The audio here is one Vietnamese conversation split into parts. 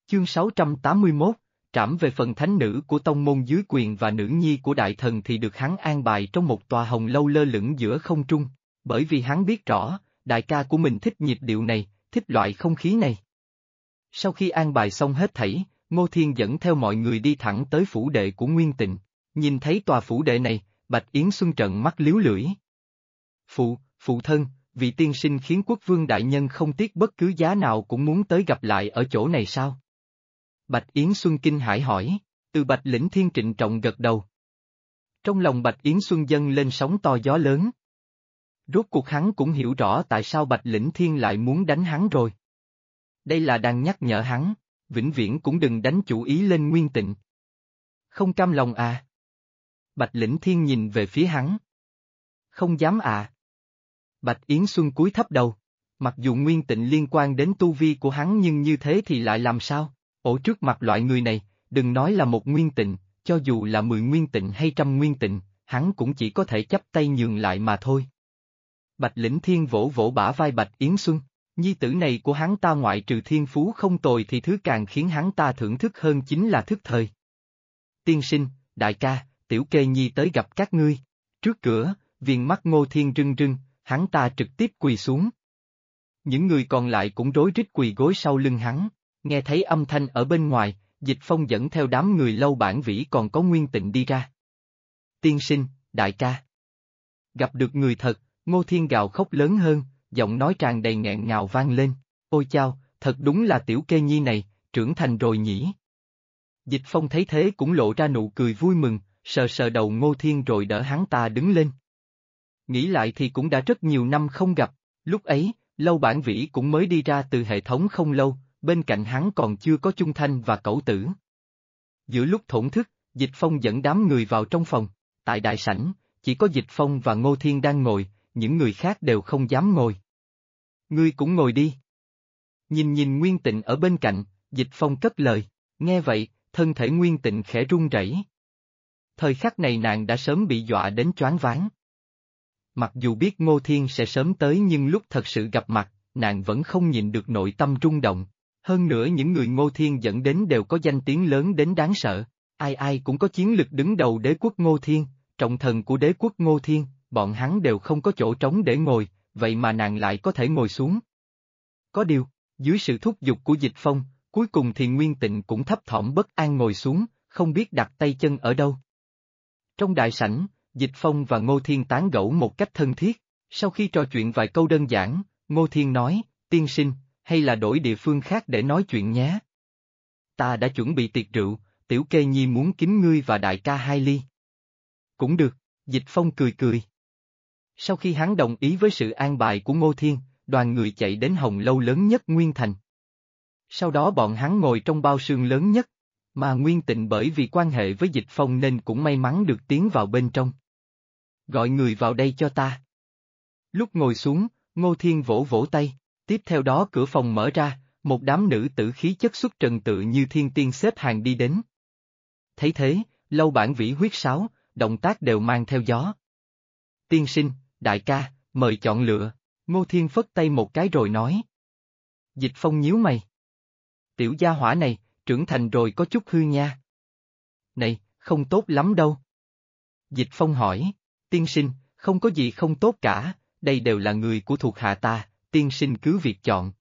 Chương 681, trảm về phần thánh nữ của tông môn dưới quyền và nữ nhi của đại thần thì được hắn an bài trong một tòa hồng lâu lơ lửng giữa không trung, bởi vì hắn biết rõ, đại ca của mình thích nhịp điệu này, thích loại không khí này. Sau khi an bài xong hết thảy, Ngô Thiên dẫn theo mọi người đi thẳng tới phủ đệ của Nguyên Tịnh. Nhìn thấy tòa phủ đệ này, Bạch Yến Xuân trợn mắt liếu lưỡi. Phụ thân, vị tiên sinh khiến quốc vương đại nhân không tiếc bất cứ giá nào cũng muốn tới gặp lại ở chỗ này sao? Bạch Yến Xuân kinh hãi hỏi, từ Bạch Lĩnh Thiên trịnh trọng gật đầu. Trong lòng Bạch Yến Xuân dâng lên sóng to gió lớn. Rốt cuộc hắn cũng hiểu rõ tại sao Bạch Lĩnh Thiên lại muốn đánh hắn rồi. Đây là đang nhắc nhở hắn, vĩnh viễn cũng đừng đánh chủ ý lên Nguyên Tịnh. Không cam lòng à? Bạch Lĩnh Thiên nhìn về phía hắn. Không dám à? Bạch Yến Xuân cúi thấp đầu. Mặc dù Nguyên Tịnh liên quan đến tu vi của hắn nhưng như thế thì lại làm sao? Trước mặt loại người này, đừng nói là một Nguyên Tịnh, cho dù là 10 Nguyên Tịnh hay 100 Nguyên Tịnh, hắn cũng chỉ có thể chắp tay nhường lại mà thôi. Bạch Lĩnh Thiên vỗ vỗ bả vai Bạch Yến Xuân, nhi tử này của hắn ta ngoại trừ thiên phú không tồi thì thứ càng khiến hắn ta thưởng thức hơn chính là thức thời. Tiên sinh, đại ca, tiểu kê nhi tới gặp các ngươi. Trước cửa, viền mắt Ngô Thiên rưng rưng, hắn ta trực tiếp quỳ xuống. Những người còn lại cũng rối rít quỳ gối sau lưng hắn, nghe thấy âm thanh ở bên ngoài, Dịch Phong dẫn theo đám người Lâu Bản Vĩ còn có Nguyên Tịnh đi ra. Tiên sinh, đại ca. Gặp được người thật, Ngô Thiên gào khóc lớn hơn, giọng nói tràn đầy nghẹn ngào vang lên, ôi chao, thật đúng là tiểu kê nhi này, trưởng thành rồi nhỉ. Dịch Phong thấy thế cũng lộ ra nụ cười vui mừng, sờ sờ đầu Ngô Thiên rồi đỡ hắn ta đứng lên. Nghĩ lại thì cũng đã rất nhiều năm không gặp, lúc ấy, Lâu Bản Vĩ cũng mới đi ra từ hệ thống không lâu, bên cạnh hắn còn chưa có Chung Thanh và Cẩu Tử. Giữa lúc thổn thức, Dịch Phong dẫn đám người vào trong phòng, tại đại sảnh, chỉ có Dịch Phong và Ngô Thiên đang ngồi, những người khác đều không dám ngồi. Ngươi cũng ngồi đi. Nhìn Nguyên Tịnh ở bên cạnh, Dịch Phong cất lời, nghe vậy, thân thể Nguyên Tịnh khẽ run rẩy. Thời khắc này nàng đã sớm bị dọa đến choáng váng. Mặc dù biết Ngô Thiên sẽ sớm tới nhưng lúc thật sự gặp mặt, nàng vẫn không nhịn được nội tâm rung động. Hơn nữa những người Ngô Thiên dẫn đến đều có danh tiếng lớn đến đáng sợ, ai cũng có chiến lực đứng đầu đế quốc Ngô Thiên, trọng thần của đế quốc Ngô Thiên, bọn hắn đều không có chỗ trống để ngồi, vậy mà nàng lại có thể ngồi xuống. Có điều, dưới sự thúc giục của Dịch Phong, cuối cùng thì Nguyên Tịnh cũng thấp thỏm bất an ngồi xuống, không biết đặt tay chân ở đâu. Trong đại sảnh, Dịch Phong và Ngô Thiên tán gẫu một cách thân thiết, sau khi trò chuyện vài câu đơn giản, Ngô Thiên nói, tiên sinh, hay là đổi địa phương khác để nói chuyện nhé. Ta đã chuẩn bị tiệc rượu, tiểu kê nhi muốn kính ngươi và đại ca 2 ly. Cũng được, Dịch Phong cười cười. Sau khi hắn đồng ý với sự an bài của Ngô Thiên, đoàn người chạy đến hồng lâu lớn nhất Nguyên Thành. Sau đó bọn hắn ngồi trong bao sương lớn nhất, mà Nguyên Tịnh bởi vì quan hệ với Dịch Phong nên cũng may mắn được tiến vào bên trong. Gọi người vào đây cho ta. Lúc ngồi xuống, Ngô Thiên vỗ vỗ tay, tiếp theo đó cửa phòng mở ra, một đám nữ tử khí chất xuất trần tự như thiên tiên xếp hàng đi đến. Thấy thế, Lâu Bản Vĩ huyết sáo, động tác đều mang theo gió. Tiên sinh, đại ca, mời chọn lựa, Ngô Thiên phất tay một cái rồi nói. Dịch Phong nhíu mày. Tiểu gia hỏa này, trưởng thành rồi có chút hư nha. Này, không tốt lắm đâu. Dịch Phong hỏi, tiên sinh, không có gì không tốt cả, đây đều là người của thuộc hạ ta, tiên sinh cứ việc chọn.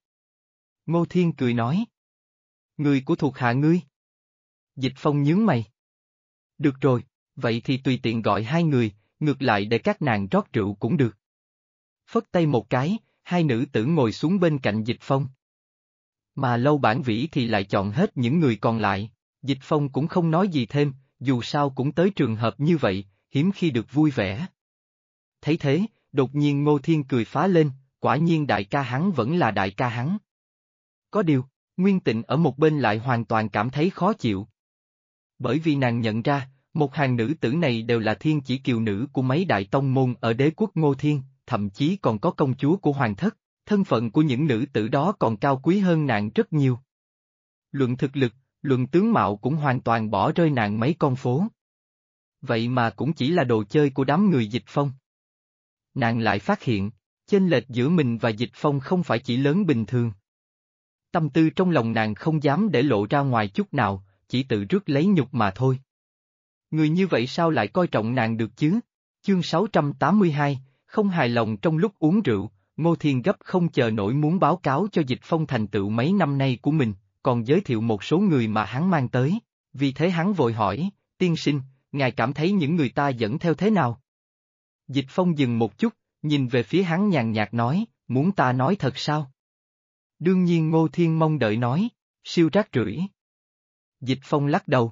Ngô Thiên cười nói. Người của thuộc hạ ngươi. Dịch Phong nhướng mày. Được rồi, vậy thì tùy tiện gọi 2 người, ngược lại để các nàng rót rượu cũng được. Phất tay một cái, 2 nữ tử ngồi xuống bên cạnh Dịch Phong. Mà Lâu Bản Vĩ thì lại chọn hết những người còn lại, Dịch Phong cũng không nói gì thêm, dù sao cũng tới trường hợp như vậy, hiếm khi được vui vẻ. Thấy thế, đột nhiên Ngô Thiên cười phá lên, quả nhiên đại ca hắn vẫn là đại ca hắn. Có điều, Nguyên Tịnh ở một bên lại hoàn toàn cảm thấy khó chịu. Bởi vì nàng nhận ra, một hàng nữ tử này đều là thiên chỉ kiều nữ của mấy đại tông môn ở đế quốc Ngô Thiên, thậm chí còn có công chúa của hoàng thất, thân phận của những nữ tử đó còn cao quý hơn nàng rất nhiều. Luận thực lực, luận tướng mạo cũng hoàn toàn bỏ rơi nàng mấy con phố. Vậy mà cũng chỉ là đồ chơi của đám người Dịch Phong. Nàng lại phát hiện, chênh lệch giữa mình và Dịch Phong không phải chỉ lớn bình thường. Tâm tư trong lòng nàng không dám để lộ ra ngoài chút nào, chỉ tự rước lấy nhục mà thôi. Người như vậy sao lại coi trọng nàng được chứ? Chương 682, không hài lòng trong lúc uống rượu, Ngô Thiên gấp không chờ nổi muốn báo cáo cho Dịch Phong thành tựu mấy năm nay của mình, còn giới thiệu một số người mà hắn mang tới. Vì thế hắn vội hỏi, tiên sinh, ngài cảm thấy những người ta dẫn theo thế nào? Dịch Phong dừng một chút, nhìn về phía hắn nhàn nhạt nói, muốn ta nói thật sao? Đương nhiên Ngô Thiên mong đợi nói, siêu rác rưởi. Dịch Phong lắc đầu.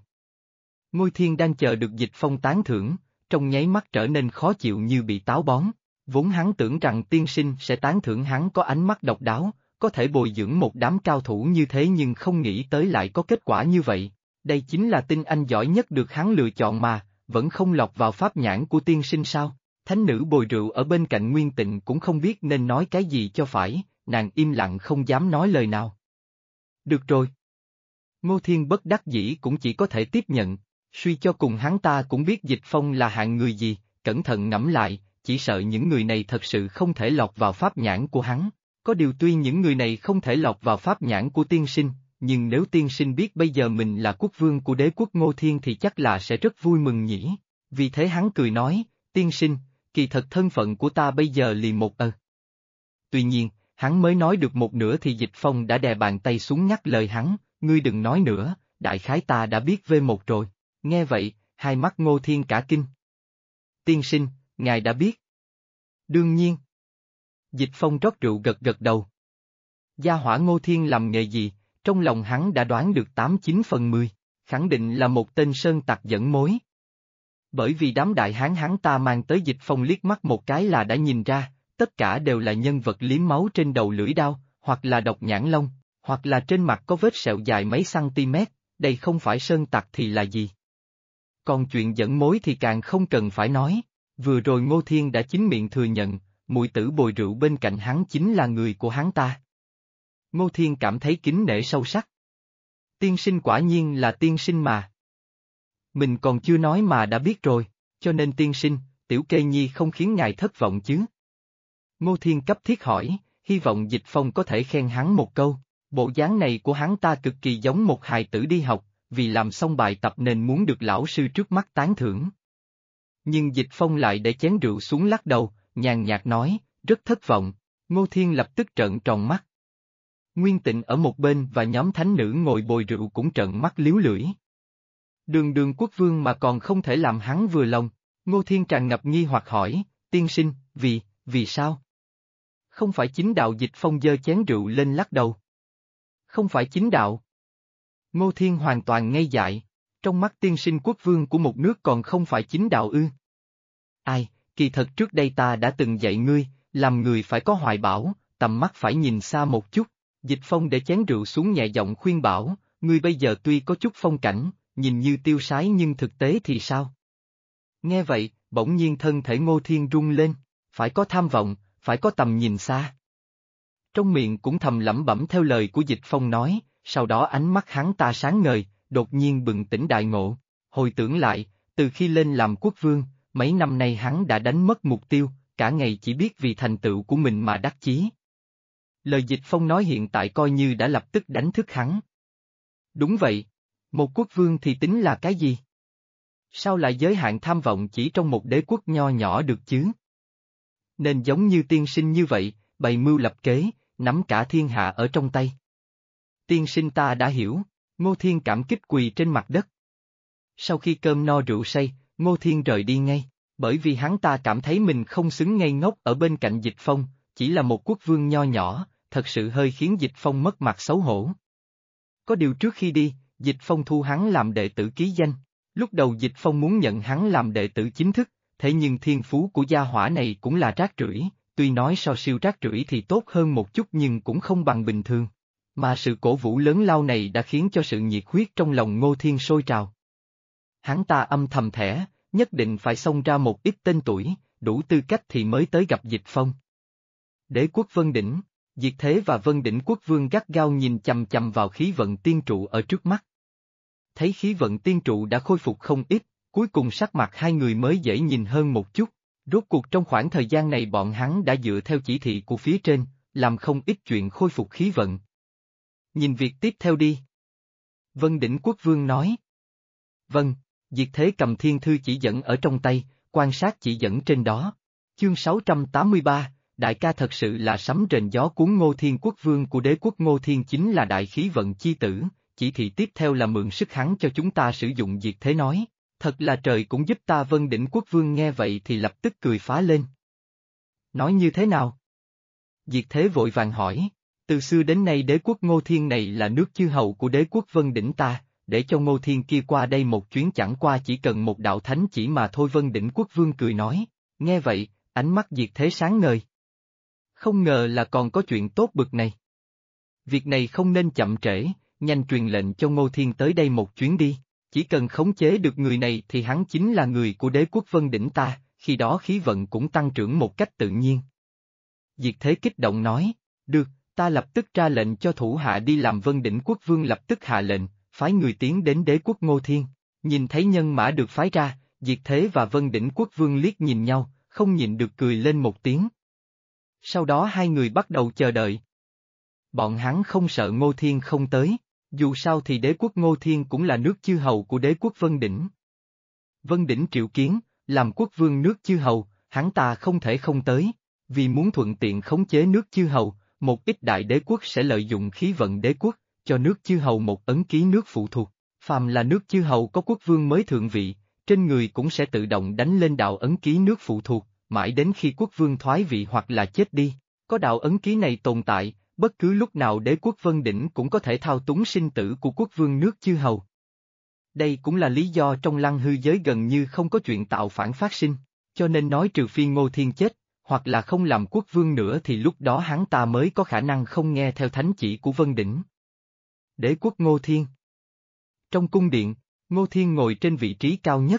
Ngô Thiên đang chờ được Dịch Phong tán thưởng, trong nháy mắt trở nên khó chịu như bị táo bón. Vốn hắn tưởng rằng tiên sinh sẽ tán thưởng hắn có ánh mắt độc đáo, có thể bồi dưỡng một đám cao thủ như thế nhưng không nghĩ tới lại có kết quả như vậy. Đây chính là tinh anh giỏi nhất được hắn lựa chọn mà, vẫn không lọt vào pháp nhãn của tiên sinh sao? Thánh nữ bồi rượu ở bên cạnh Nguyên Tịnh cũng không biết nên nói cái gì cho phải, nàng im lặng không dám nói lời nào. Được rồi. Ngô Thiên bất đắc dĩ cũng chỉ có thể tiếp nhận, suy cho cùng hắn ta cũng biết Dịch Phong là hạng người gì, cẩn thận ngẫm lại, chỉ sợ những người này thật sự không thể lọt vào pháp nhãn của hắn. Có điều tuy những người này không thể lọt vào pháp nhãn của tiên sinh, nhưng nếu tiên sinh biết bây giờ mình là quốc vương của đế quốc Ngô Thiên thì chắc là sẽ rất vui mừng nhỉ. Vì thế hắn cười nói, tiên sinh, kỳ thật thân phận của ta bây giờ liền một Tuy nhiên, hắn mới nói được một nửa thì Dịch Phong đã đè bàn tay xuống nhắc lời hắn, ngươi đừng nói nữa, đại khái ta đã biết V1 rồi. Nghe vậy, hai mắt Ngô Thiên cả kinh. Tiên sinh, ngài đã biết. Đương nhiên. Dịch Phong rót rượu gật gật đầu. Gia hỏa Ngô Thiên làm nghề gì, trong lòng hắn đã đoán được 89/10, khẳng định là một tên sơn tặc dẫn mối. Bởi vì đám đại hán hắn ta mang tới Dịch Phong liếc mắt một cái là đã nhìn ra, tất cả đều là nhân vật liếm máu trên đầu lưỡi đao, hoặc là độc nhãn lông, hoặc là trên mặt có vết sẹo dài mấy cm, đây không phải sơn tặc thì là gì. Còn chuyện dẫn mối thì càng không cần phải nói, vừa rồi Ngô Thiên đã chính miệng thừa nhận, muội tử bồi rượu bên cạnh hắn chính là người của hắn ta. Ngô Thiên cảm thấy kính nể sâu sắc. Tiên sinh quả nhiên là tiên sinh mà. Mình còn chưa nói mà đã biết rồi, cho nên tiên sinh, tiểu kê nhi không khiến ngài thất vọng chứ. Ngô Thiên cấp thiết hỏi, hy vọng Dịch Phong có thể khen hắn một câu, bộ dáng này của hắn ta cực kỳ giống một hài tử đi học, vì làm xong bài tập nên muốn được lão sư trước mắt tán thưởng. Nhưng Dịch Phong lại để chén rượu xuống lắc đầu, nhàn nhạt nói, rất thất vọng. Ngô Thiên lập tức trợn tròn mắt. Nguyên Tịnh ở một bên và nhóm thánh nữ ngồi bồi rượu cũng trợn mắt liếu lưỡi. Đường đường quốc vương mà còn không thể làm hắn vừa lòng, Ngô Thiên tràn ngập nghi hoặc hỏi, tiên sinh, vì sao? Không phải chính đạo. Dịch Phong giơ chén rượu lên lắc đầu. Không phải chính đạo. Ngô Thiên hoàn toàn ngây dại, trong mắt tiên sinh quốc vương của một nước còn không phải chính đạo ư? Ai, kỳ thật trước đây ta đã từng dạy ngươi, làm người phải có hoài bão, tầm mắt phải nhìn xa một chút. Dịch Phong để chén rượu xuống nhẹ giọng khuyên bảo, ngươi bây giờ tuy có chút phong cảnh, nhìn như tiêu sái nhưng thực tế thì sao? Nghe vậy, bỗng nhiên thân thể Ngô Thiên rung lên, phải có tham vọng, phải có tầm nhìn xa. Trong miệng cũng thầm lẩm bẩm theo lời của Dịch Phong nói, sau đó ánh mắt hắn ta sáng ngời, đột nhiên bừng tỉnh đại ngộ. Hồi tưởng lại, từ khi lên làm quốc vương, mấy năm nay hắn đã đánh mất mục tiêu, cả ngày chỉ biết vì thành tựu của mình mà đắc chí. Lời Dịch Phong nói hiện tại coi như đã lập tức đánh thức hắn. Đúng vậy, một quốc vương thì tính là cái gì? Sao lại giới hạn tham vọng chỉ trong một đế quốc nho nhỏ được chứ? Nên giống như tiên sinh như vậy, bày mưu lập kế, nắm cả thiên hạ ở trong tay. Tiên sinh ta đã hiểu, Ngô Thiên cảm kích quỳ trên mặt đất. Sau khi cơm no rượu say, Ngô Thiên rời đi ngay, bởi vì hắn ta cảm thấy mình không xứng ngây ngốc ở bên cạnh Dịch Phong, chỉ là một quốc vương nho nhỏ, thật sự hơi khiến Dịch Phong mất mặt xấu hổ. Có điều trước khi đi, Dịch Phong thu hắn làm đệ tử ký danh. Lúc đầu Dịch Phong muốn nhận hắn làm đệ tử chính thức, thế nhưng thiên phú của gia hỏa này cũng là rác rưởi, tuy nói so siêu rác rưởi thì tốt hơn một chút nhưng cũng không bằng bình thường. Mà sự cổ vũ lớn lao này đã khiến cho sự nhiệt huyết trong lòng Ngô Thiên sôi trào. Hắn ta âm thầm thẻ, nhất định phải xông ra một ít tên tuổi, đủ tư cách thì mới tới gặp Dịch Phong. Đế quốc Vân Đỉnh, Diệt Thế và Vân Đỉnh quốc vương gắt gao nhìn chằm chằm vào khí vận tiên trụ ở trước mắt. Thấy khí vận tiên trụ đã khôi phục không ít, cuối cùng sắc mặt hai người mới dễ nhìn hơn một chút. Rốt cuộc trong khoảng thời gian này bọn hắn đã dựa theo chỉ thị của phía trên, làm không ít chuyện khôi phục khí vận. nhìn việc tiếp theo đi. Vân Đỉnh Quốc Vương nói. Vâng, Diệt Thế cầm thiên thư chỉ dẫn ở trong tay, quan sát chỉ dẫn trên đó. Chương 683, đại ca thật sự là sấm rền gió cuốn. Ngô Thiên Quốc Vương của đế quốc Ngô Thiên chính là đại khí vận chi tử, chỉ thị tiếp theo là mượn sức hắn cho chúng ta sử dụng. Diệt Thế nói, thật là trời cũng giúp ta. Vân Đỉnh Quốc Vương nghe vậy thì lập tức cười phá lên. Nói như thế nào? Diệt Thế vội vàng hỏi, từ xưa đến nay đế quốc Ngô Thiên này là nước chư hầu của đế quốc Vân Đỉnh ta, để cho Ngô Thiên kia qua đây một chuyến chẳng qua chỉ cần một đạo thánh chỉ mà thôi. Vân Đỉnh Quốc Vương cười nói, nghe vậy, ánh mắt Diệt Thế sáng ngời. Không ngờ là còn có chuyện tốt bực này. Việc này không nên chậm trễ, nhanh truyền lệnh cho Ngô Thiên tới đây một chuyến đi, chỉ cần khống chế được người này thì hắn chính là người của đế quốc Vân Đỉnh ta, khi đó khí vận cũng tăng trưởng một cách tự nhiên. Diệt Thế kích động nói, được, ta lập tức ra lệnh cho thủ hạ đi làm. Vân Đỉnh Quốc Vương lập tức hạ lệnh, phái người tiến đến đế quốc Ngô Thiên, nhìn thấy nhân mã được phái ra, Diệt Thế và Vân Đỉnh Quốc Vương liếc nhìn nhau, không nhịn được cười lên một tiếng. Sau đó hai người bắt đầu chờ đợi. Bọn hắn không sợ Ngô Thiên không tới, dù sao thì đế quốc Ngô Thiên cũng là nước chư hầu của đế quốc Vân Đỉnh. Vân Đỉnh triệu kiến, làm quốc vương nước chư hầu, hắn ta không thể không tới, vì muốn thuận tiện khống chế nước chư hầu, một ít đại đế quốc sẽ lợi dụng khí vận đế quốc, cho nước chư hầu một ấn ký nước phụ thuộc. Phàm là nước chư hầu có quốc vương mới thượng vị, trên người cũng sẽ tự động đánh lên đạo ấn ký nước phụ thuộc, mãi đến khi quốc vương thoái vị hoặc là chết đi. Có đạo ấn ký này tồn tại, bất cứ lúc nào đế quốc Vân Đỉnh cũng có thể thao túng sinh tử của quốc vương nước chư hầu. Đây cũng là lý do trong lăng hư giới gần như không có chuyện tạo phản phát sinh, cho nên nói trừ phi Ngô Thiên chết, hoặc là không làm quốc vương nữa thì lúc đó hắn ta mới có khả năng không nghe theo thánh chỉ của Vân Đỉnh. Đế quốc Ngô Thiên. Trong cung điện, Ngô Thiên ngồi trên vị trí cao nhất.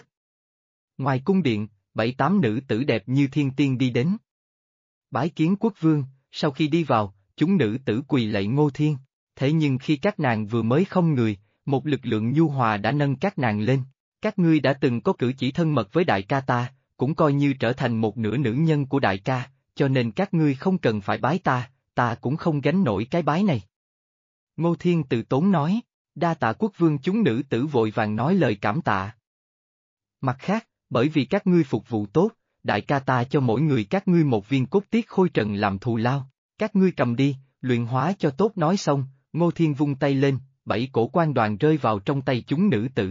Ngoài cung điện, 7-8 nữ tử đẹp như thiên tiên đi đến. Bái kiến quốc vương, sau khi đi vào, chúng nữ tử quỳ lạy Ngô Thiên, thế nhưng khi các nàng vừa mới không người, một lực lượng nhu hòa đã nâng các nàng lên. Các ngươi đã từng có cử chỉ thân mật với đại ca ta, cũng coi như trở thành một nửa nữ nhân của đại ca, cho nên các ngươi không cần phải bái ta, ta cũng không gánh nổi cái bái này. Ngô Thiên từ tốn nói, đa tạ quốc vương. Chúng nữ tử vội vàng nói lời cảm tạ. Mặt khác, bởi vì các ngươi phục vụ tốt, đại ca ta cho mỗi người các ngươi một viên cốt tiết khôi trần làm thù lao, các ngươi cầm đi, luyện hóa cho tốt. Nói xong, Ngô Thiên vung tay lên, 7 cổ quan đoàn rơi vào trong tay chúng nữ tử.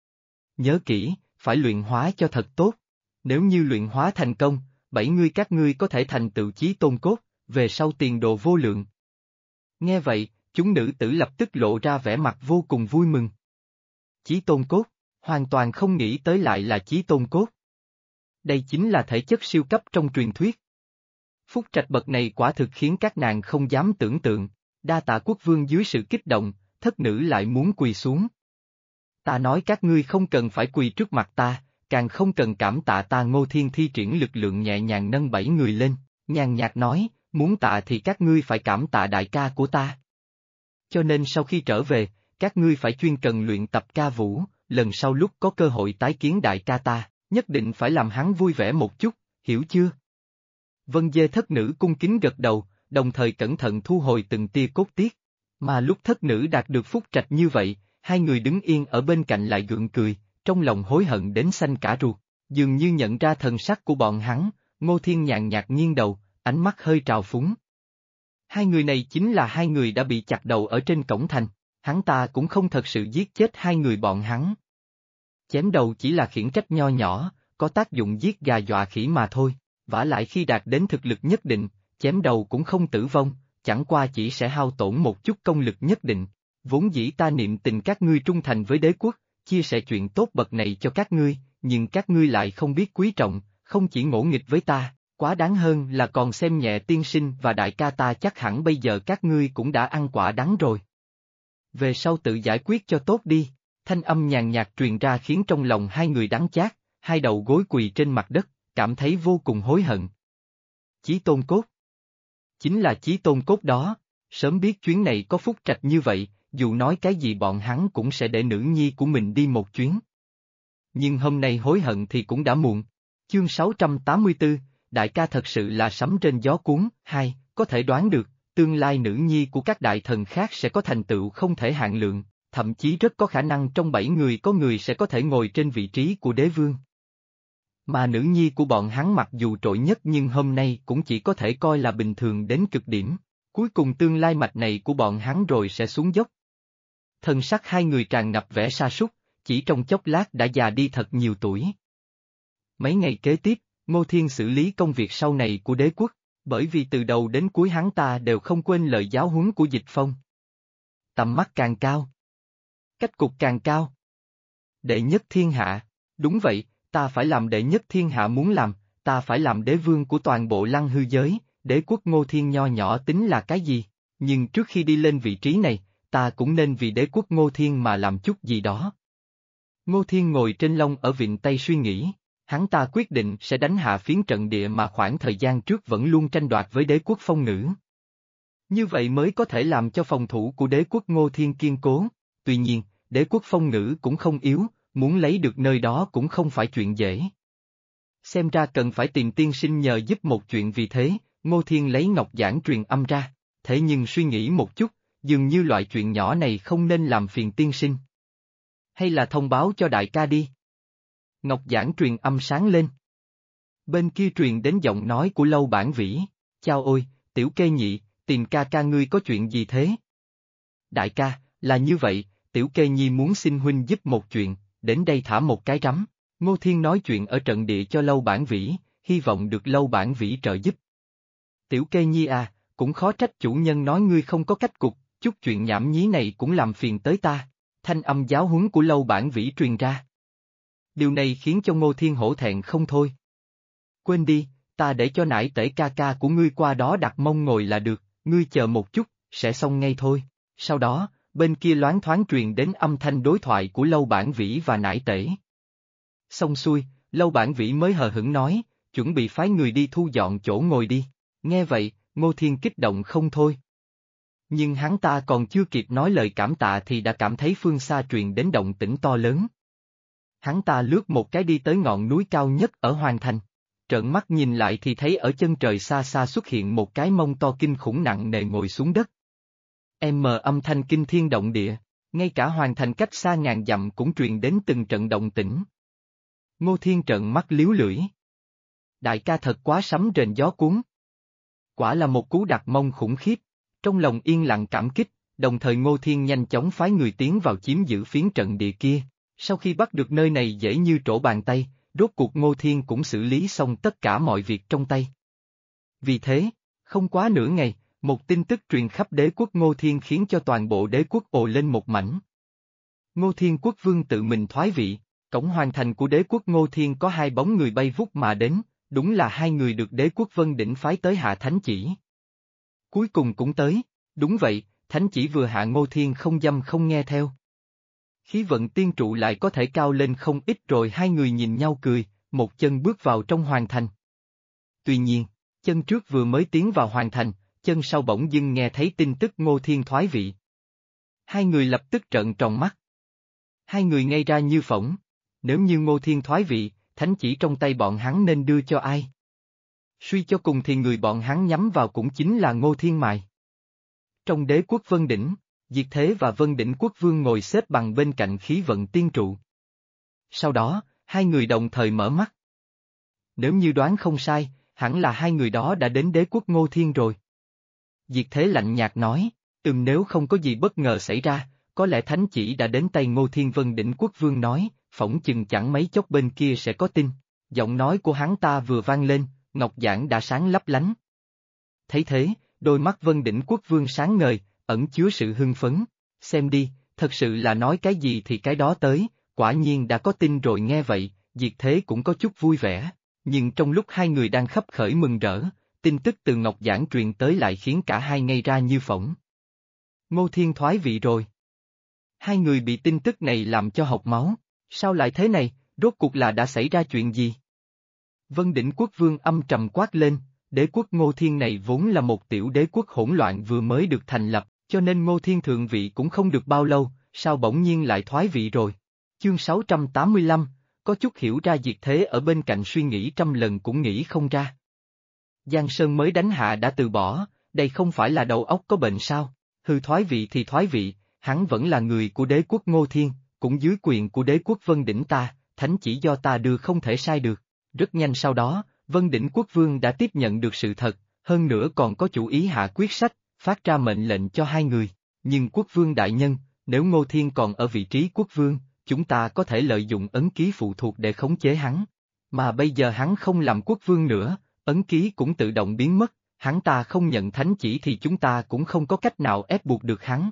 Nhớ kỹ, phải luyện hóa cho thật tốt. Nếu như luyện hóa thành công, 7 người các ngươi có thể thành tựu chí tôn cốt, về sau tiền đồ vô lượng. Nghe vậy, chúng nữ tử lập tức lộ ra vẻ mặt vô cùng vui mừng. Chí tôn cốt, hoàn toàn không nghĩ tới lại là chí tôn cốt. Đây chính là thể chất siêu cấp trong truyền thuyết. Phúc trạch bậc này quả thực khiến các nàng không dám tưởng tượng, đa tạ quốc vương. Dưới sự kích động, thất nữ lại muốn quỳ xuống. Ta nói các ngươi không cần phải quỳ trước mặt ta, càng không cần cảm tạ ta. Ngô Thiên thi triển lực lượng nhẹ nhàng nâng 7 người lên, nhàn nhạt nói, muốn tạ thì các ngươi phải cảm tạ đại ca của ta. Cho nên sau khi trở về, các ngươi phải chuyên cần luyện tập ca vũ, lần sau lúc có cơ hội tái kiến đại ca ta, nhất định phải làm hắn vui vẻ một chút, hiểu chưa? Vân Dê thất nữ cung kính gật đầu, đồng thời cẩn thận thu hồi từng tia cốt tiết. Mà lúc thất nữ đạt được phúc trạch như vậy, hai người đứng yên ở bên cạnh lại gượng cười, trong lòng hối hận đến xanh cả ruột. Dường như nhận ra thần sắc của bọn hắn, Ngô Thiên nhàn nhạt nghiêng đầu, ánh mắt hơi trào phúng. Hai người này chính là hai người đã bị chặt đầu ở trên cổng thành, hắn ta cũng không thật sự giết chết hai người bọn hắn. Chém đầu chỉ là khiển trách nho nhỏ, có tác dụng giết gà dọa khỉ mà thôi, vả lại khi đạt đến thực lực nhất định, chém đầu cũng không tử vong, chẳng qua chỉ sẽ hao tổn một chút công lực nhất định. Vốn dĩ ta niệm tình các ngươi trung thành với đế quốc, chia sẻ chuyện tốt bậc này cho các ngươi, nhưng các ngươi lại không biết quý trọng, không chỉ ngỗ nghịch với ta, quá đáng hơn là còn xem nhẹ tiên sinh và đại ca ta. Chắc hẳn bây giờ các ngươi cũng đã ăn quả đắng rồi. Về sau tự giải quyết cho tốt đi. Thanh âm nhàn nhạt truyền ra khiến trong lòng hai người đắng chát, hai đầu gối quỳ trên mặt đất, cảm thấy vô cùng hối hận. Chí tôn cốt. Chính là chí tôn cốt đó, sớm biết chuyến này có phúc trạch như vậy, dù nói cái gì bọn hắn cũng sẽ để nữ nhi của mình đi một chuyến. Nhưng hôm nay hối hận thì cũng đã muộn. Chương 684, đại ca thật sự là sấm trên gió cuốn. Có thể đoán được, tương lai nữ nhi của các đại thần khác sẽ có thành tựu không thể hạn lượng, thậm chí rất có khả năng trong 7 người có người sẽ có thể ngồi trên vị trí của đế vương. Mà nữ nhi của bọn hắn mặc dù trội nhất nhưng hôm nay cũng chỉ có thể coi là bình thường đến cực điểm, cuối cùng tương lai mạch này của bọn hắn rồi sẽ xuống dốc. Thân sắc hai người tràn ngập vẻ sa sút, chỉ trong chốc lát đã già đi thật nhiều tuổi. Mấy ngày kế tiếp, Ngô Thiên xử lý công việc sau này của đế quốc, bởi vì từ đầu đến cuối hắn ta đều không quên lời giáo huấn của Dịch Phong. Tầm mắt càng cao, cách cục càng cao. Đệ nhất thiên hạ, đúng vậy, ta phải làm đệ nhất thiên hạ muốn làm, ta phải làm đế vương của toàn bộ lăng hư giới, đế quốc Ngô Thiên nho nhỏ tính là cái gì, nhưng trước khi đi lên vị trí này, ta cũng nên vì đế quốc Ngô Thiên mà làm chút gì đó. Ngô Thiên ngồi trên lông ở vịnh Tây suy nghĩ, hắn ta quyết định sẽ đánh hạ phiến trận địa mà khoảng thời gian trước vẫn luôn tranh đoạt với đế quốc Phong Ngữ. Như vậy mới có thể làm cho phòng thủ của đế quốc Ngô Thiên kiên cố, tuy nhiên, đế quốc Phong Ngữ cũng không yếu, muốn lấy được nơi đó cũng không phải chuyện dễ. Xem ra cần phải tìm tiên sinh nhờ giúp một chuyện, vì thế, Ngô Thiên lấy ngọc giản truyền âm ra, thế nhưng suy nghĩ một chút, dường như loại chuyện nhỏ này không nên làm phiền tiên sinh. Hay là thông báo cho đại ca đi. Ngọc giản truyền âm sáng lên. Bên kia truyền đến giọng nói của Lâu Bản Vĩ, chao ôi, tiểu kê nhị, tìm ca ca ngươi có chuyện gì thế? Đại ca, là như vậy, tiểu kê nhi muốn xin huynh giúp một chuyện, đến đây thả một cái rắm. Ngô Thiên nói chuyện ở trận địa cho Lâu Bản Vĩ, hy vọng được Lâu Bản Vĩ trợ giúp. Tiểu kê nhi à, cũng khó trách chủ nhân nói ngươi không có cách cục, chút chuyện nhảm nhí này cũng làm phiền tới ta. Thanh âm giáo huấn của Lâu Bản Vĩ truyền ra. Điều này khiến cho Ngô Thiên hổ thẹn không thôi. Quên đi, ta để cho nải tể ca ca của ngươi qua đó đặt mông ngồi là được, ngươi chờ một chút, sẽ xong ngay thôi. Sau đó, bên kia loáng thoáng truyền đến âm thanh đối thoại của Lâu Bản Vĩ và nải tể. Xong xuôi, Lâu Bản Vĩ mới hờ hững nói, chuẩn bị phái người đi thu dọn chỗ ngồi đi. Nghe vậy, Ngô Thiên kích động không thôi. Nhưng hắn ta còn chưa kịp nói lời cảm tạ thì đã cảm thấy phương xa truyền đến động tĩnh to lớn. Hắn ta lướt một cái đi tới ngọn núi cao nhất ở Hoàng Thành. Trợn mắt nhìn lại thì thấy ở chân trời xa xa xuất hiện một cái mông to kinh khủng nặng nề ngồi xuống đất. Âm thanh kinh thiên động địa, ngay cả Hoàng Thành cách xa ngàn dặm cũng truyền đến từng trận động tĩnh. Ngô Thiên trợn mắt liếu lưỡi. Đại ca thật quá sấm rền gió cuốn. Quả là một cú đặt mông khủng khiếp, trong lòng yên lặng cảm kích, đồng thời Ngô Thiên nhanh chóng phái người tiến vào chiếm giữ phiến trận địa kia. Sau khi bắt được nơi này dễ như trổ bàn tay, rốt cuộc Ngô Thiên cũng xử lý xong tất cả mọi việc trong tay. Vì thế, không quá nửa ngày, một tin tức truyền khắp đế quốc Ngô Thiên khiến cho toàn bộ đế quốc ồ lên một mảnh. Ngô Thiên quốc vương tự mình thoái vị, cổng Hoàng Thành của đế quốc Ngô Thiên có hai bóng người bay vút mà đến, đúng là hai người được đế quốc Vân Đỉnh phái tới hạ thánh chỉ. Cuối cùng cũng tới, đúng vậy, thánh chỉ vừa hạ Ngô Thiên không dăm không nghe theo. Khí vận tiên trụ lại có thể cao lên không ít rồi hai người nhìn nhau cười, một chân bước vào trong Hoàng Thành. Tuy nhiên, chân trước vừa mới tiến vào Hoàng Thành, chân sau bỗng dưng nghe thấy tin tức Ngô Thiên thoái vị. Hai người lập tức trợn tròn mắt. Hai người ngây ra như phỗng, nếu như Ngô Thiên thoái vị, thánh chỉ trong tay bọn hắn nên đưa cho ai? Suy cho cùng thì người bọn hắn nhắm vào cũng chính là Ngô Thiên Mài. Trong đế quốc Vân Đỉnh, Diệt Thế và Vân Đỉnh quốc vương ngồi xếp bằng bên cạnh khí vận tiên trụ. Sau đó, hai người đồng thời mở mắt. Nếu như đoán không sai, hẳn là hai người đó đã đến đế quốc Ngô Thiên rồi. Diệt Thế lạnh nhạt nói, nếu không có gì bất ngờ xảy ra, có lẽ thánh chỉ đã đến tay Ngô Thiên. Vân Đỉnh quốc vương nói, phỏng chừng chẳng mấy chốc bên kia sẽ có tin. Giọng nói của hắn ta vừa vang lên, ngọc giản đã sáng lấp lánh. Thấy thế, đôi mắt Vân Đỉnh quốc vương sáng ngời, ẩn chứa sự hưng phấn. Xem đi, thật sự là nói cái gì thì cái đó tới, quả nhiên đã có tin rồi. Nghe vậy, Diệt Thế cũng có chút vui vẻ, nhưng trong lúc hai người đang khấp khởi mừng rỡ, tin tức từ ngọc giản truyền tới lại khiến cả hai ngây ra như phỗng. Ngô Thiên thoái vị rồi. Hai người bị tin tức này làm cho hộc máu, sao lại thế này, rốt cuộc là đã xảy ra chuyện gì? Vân Đỉnh quốc vương âm trầm quát lên, đế quốc Ngô Thiên này vốn là một tiểu đế quốc hỗn loạn vừa mới được thành lập, cho nên Ngô Thiên thượng vị cũng không được bao lâu, sao bỗng nhiên lại thoái vị rồi? Chương 685, có chút hiểu ra. Diệt Thế ở bên cạnh suy nghĩ trăm lần cũng nghĩ không ra. Giang Sơn mới đánh hạ đã từ bỏ, đây không phải là đầu óc có bệnh sao? Hư thoái vị thì thoái vị, hắn vẫn là người của đế quốc Ngô Thiên, cũng dưới quyền của đế quốc Vân Đỉnh ta, thánh chỉ do ta đưa không thể sai được. Rất nhanh sau đó, Vân Đỉnh Quốc Vương đã tiếp nhận được sự thật, hơn nữa còn có chủ ý hạ quyết sách, phát ra mệnh lệnh cho hai người. Nhưng Quốc Vương đại nhân, nếu Ngô Thiên còn ở vị trí Quốc Vương, chúng ta có thể lợi dụng ấn ký phụ thuộc để khống chế hắn. Mà bây giờ hắn không làm Quốc Vương nữa, ấn ký cũng tự động biến mất, hắn ta không nhận thánh chỉ thì chúng ta cũng không có cách nào ép buộc được hắn.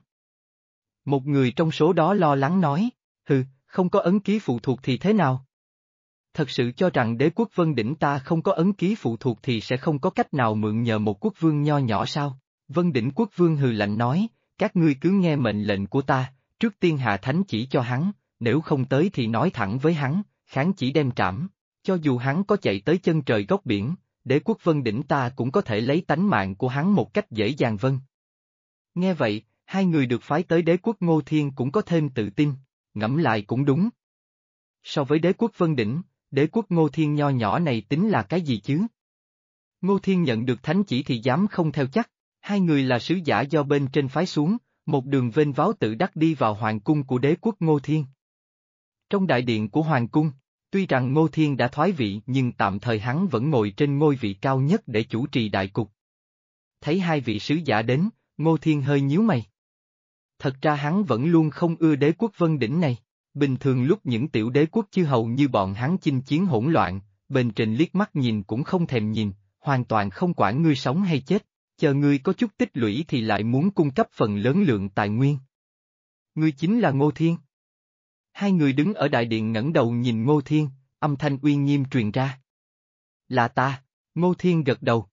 Một người trong số đó lo lắng nói, không có ấn ký phụ thuộc thì thế nào? Thật sự cho rằng đế quốc Vân Đỉnh ta không có ấn ký phụ thuộc thì sẽ không có cách nào mượn nhờ một quốc vương nho nhỏ sao? Vân Đỉnh Quốc Vương hừ lạnh nói, các ngươi cứ nghe mệnh lệnh của ta, trước tiên hạ thánh chỉ cho hắn, nếu không tới thì nói thẳng với hắn, kháng chỉ đem trảm, cho dù hắn có chạy tới chân trời góc biển, đế quốc Vân Đỉnh ta cũng có thể lấy tánh mạng của hắn một cách dễ dàng vâng. Nghe vậy, hai người được phái tới đế quốc Ngô Thiên cũng có thêm tự tin, ngẫm lại cũng đúng. So với đế quốc Vân Đỉnh, đế quốc Ngô Thiên nho nhỏ này tính là cái gì chứ? Ngô Thiên nhận được thánh chỉ thì dám không theo chắc, hai người là sứ giả do bên trên phái xuống, một đường vênh váo tự đắc đi vào hoàng cung của đế quốc Ngô Thiên. Trong đại điện của hoàng cung, tuy rằng Ngô Thiên đã thoái vị nhưng tạm thời hắn vẫn ngồi trên ngôi vị cao nhất để chủ trì đại cục. Thấy hai vị sứ giả đến, Ngô Thiên hơi nhíu mày. Thật ra hắn vẫn luôn không ưa đế quốc Vân Đỉnh này. Bình thường lúc những tiểu đế quốc chư hầu như bọn hắn chinh chiến hỗn loạn, bên trên liếc mắt nhìn cũng không thèm nhìn, hoàn toàn không quản ngươi sống hay chết, chờ ngươi có chút tích lũy thì lại muốn cung cấp phần lớn lượng tài nguyên. Ngươi chính là Ngô Thiên. Hai người đứng ở đại điện ngẩng đầu nhìn Ngô Thiên, âm thanh uy nghiêm truyền ra. Là ta, Ngô Thiên gật đầu.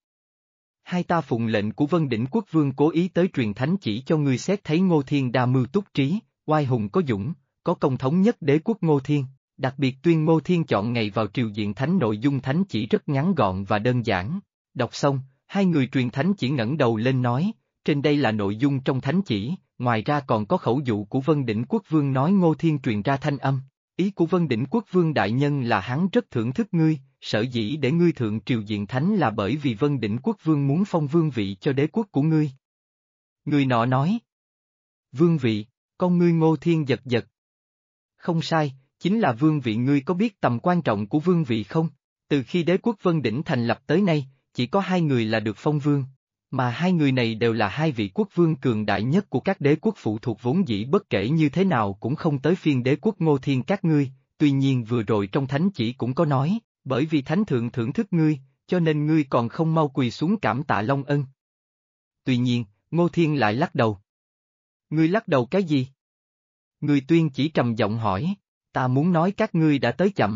Hai ta phụng lệnh của Vân Đỉnh Quốc Vương cố ý tới truyền thánh chỉ cho ngươi xét thấy Ngô Thiên đa mưu túc trí, oai hùng có dũng, có công thống nhất đế quốc Ngô Thiên, đặc biệt tuyên Ngô Thiên chọn ngày vào triều diện thánh nội dung thánh chỉ rất ngắn gọn và đơn giản. Đọc xong, hai người truyền thánh chỉ ngẩng đầu lên nói, trên đây là nội dung trong thánh chỉ, ngoài ra còn có khẩu dụ của Vân Đỉnh Quốc Vương nói Ngô Thiên truyền ra thanh âm. Ý của Vân Đỉnh Quốc Vương đại nhân là hắn rất thưởng thức ngươi, sở dĩ để ngươi thượng triều diện thánh là bởi vì Vân Đỉnh Quốc Vương muốn phong vương vị cho đế quốc của ngươi. Người nọ nói. Vương vị, con ngươi Ngô Thiên giật giật. Không sai, chính là vương vị. Ngươi có biết tầm quan trọng của vương vị không? Từ khi đế quốc Vân Đỉnh thành lập tới nay, chỉ có hai người là được phong vương, mà hai người này đều là hai vị quốc vương cường đại nhất của các đế quốc phụ thuộc vốn dĩ bất kể như thế nào cũng không tới phiên đế quốc Ngô Thiên các ngươi, tuy nhiên vừa rồi trong thánh chỉ cũng có nói, bởi vì thánh thượng thưởng thức ngươi, cho nên ngươi còn không mau quỳ xuống cảm tạ long ân. Tuy nhiên, Ngô Thiên lại lắc đầu. Ngươi lắc đầu cái gì? Người tuyên chỉ trầm giọng hỏi, ta muốn nói các ngươi đã tới chậm.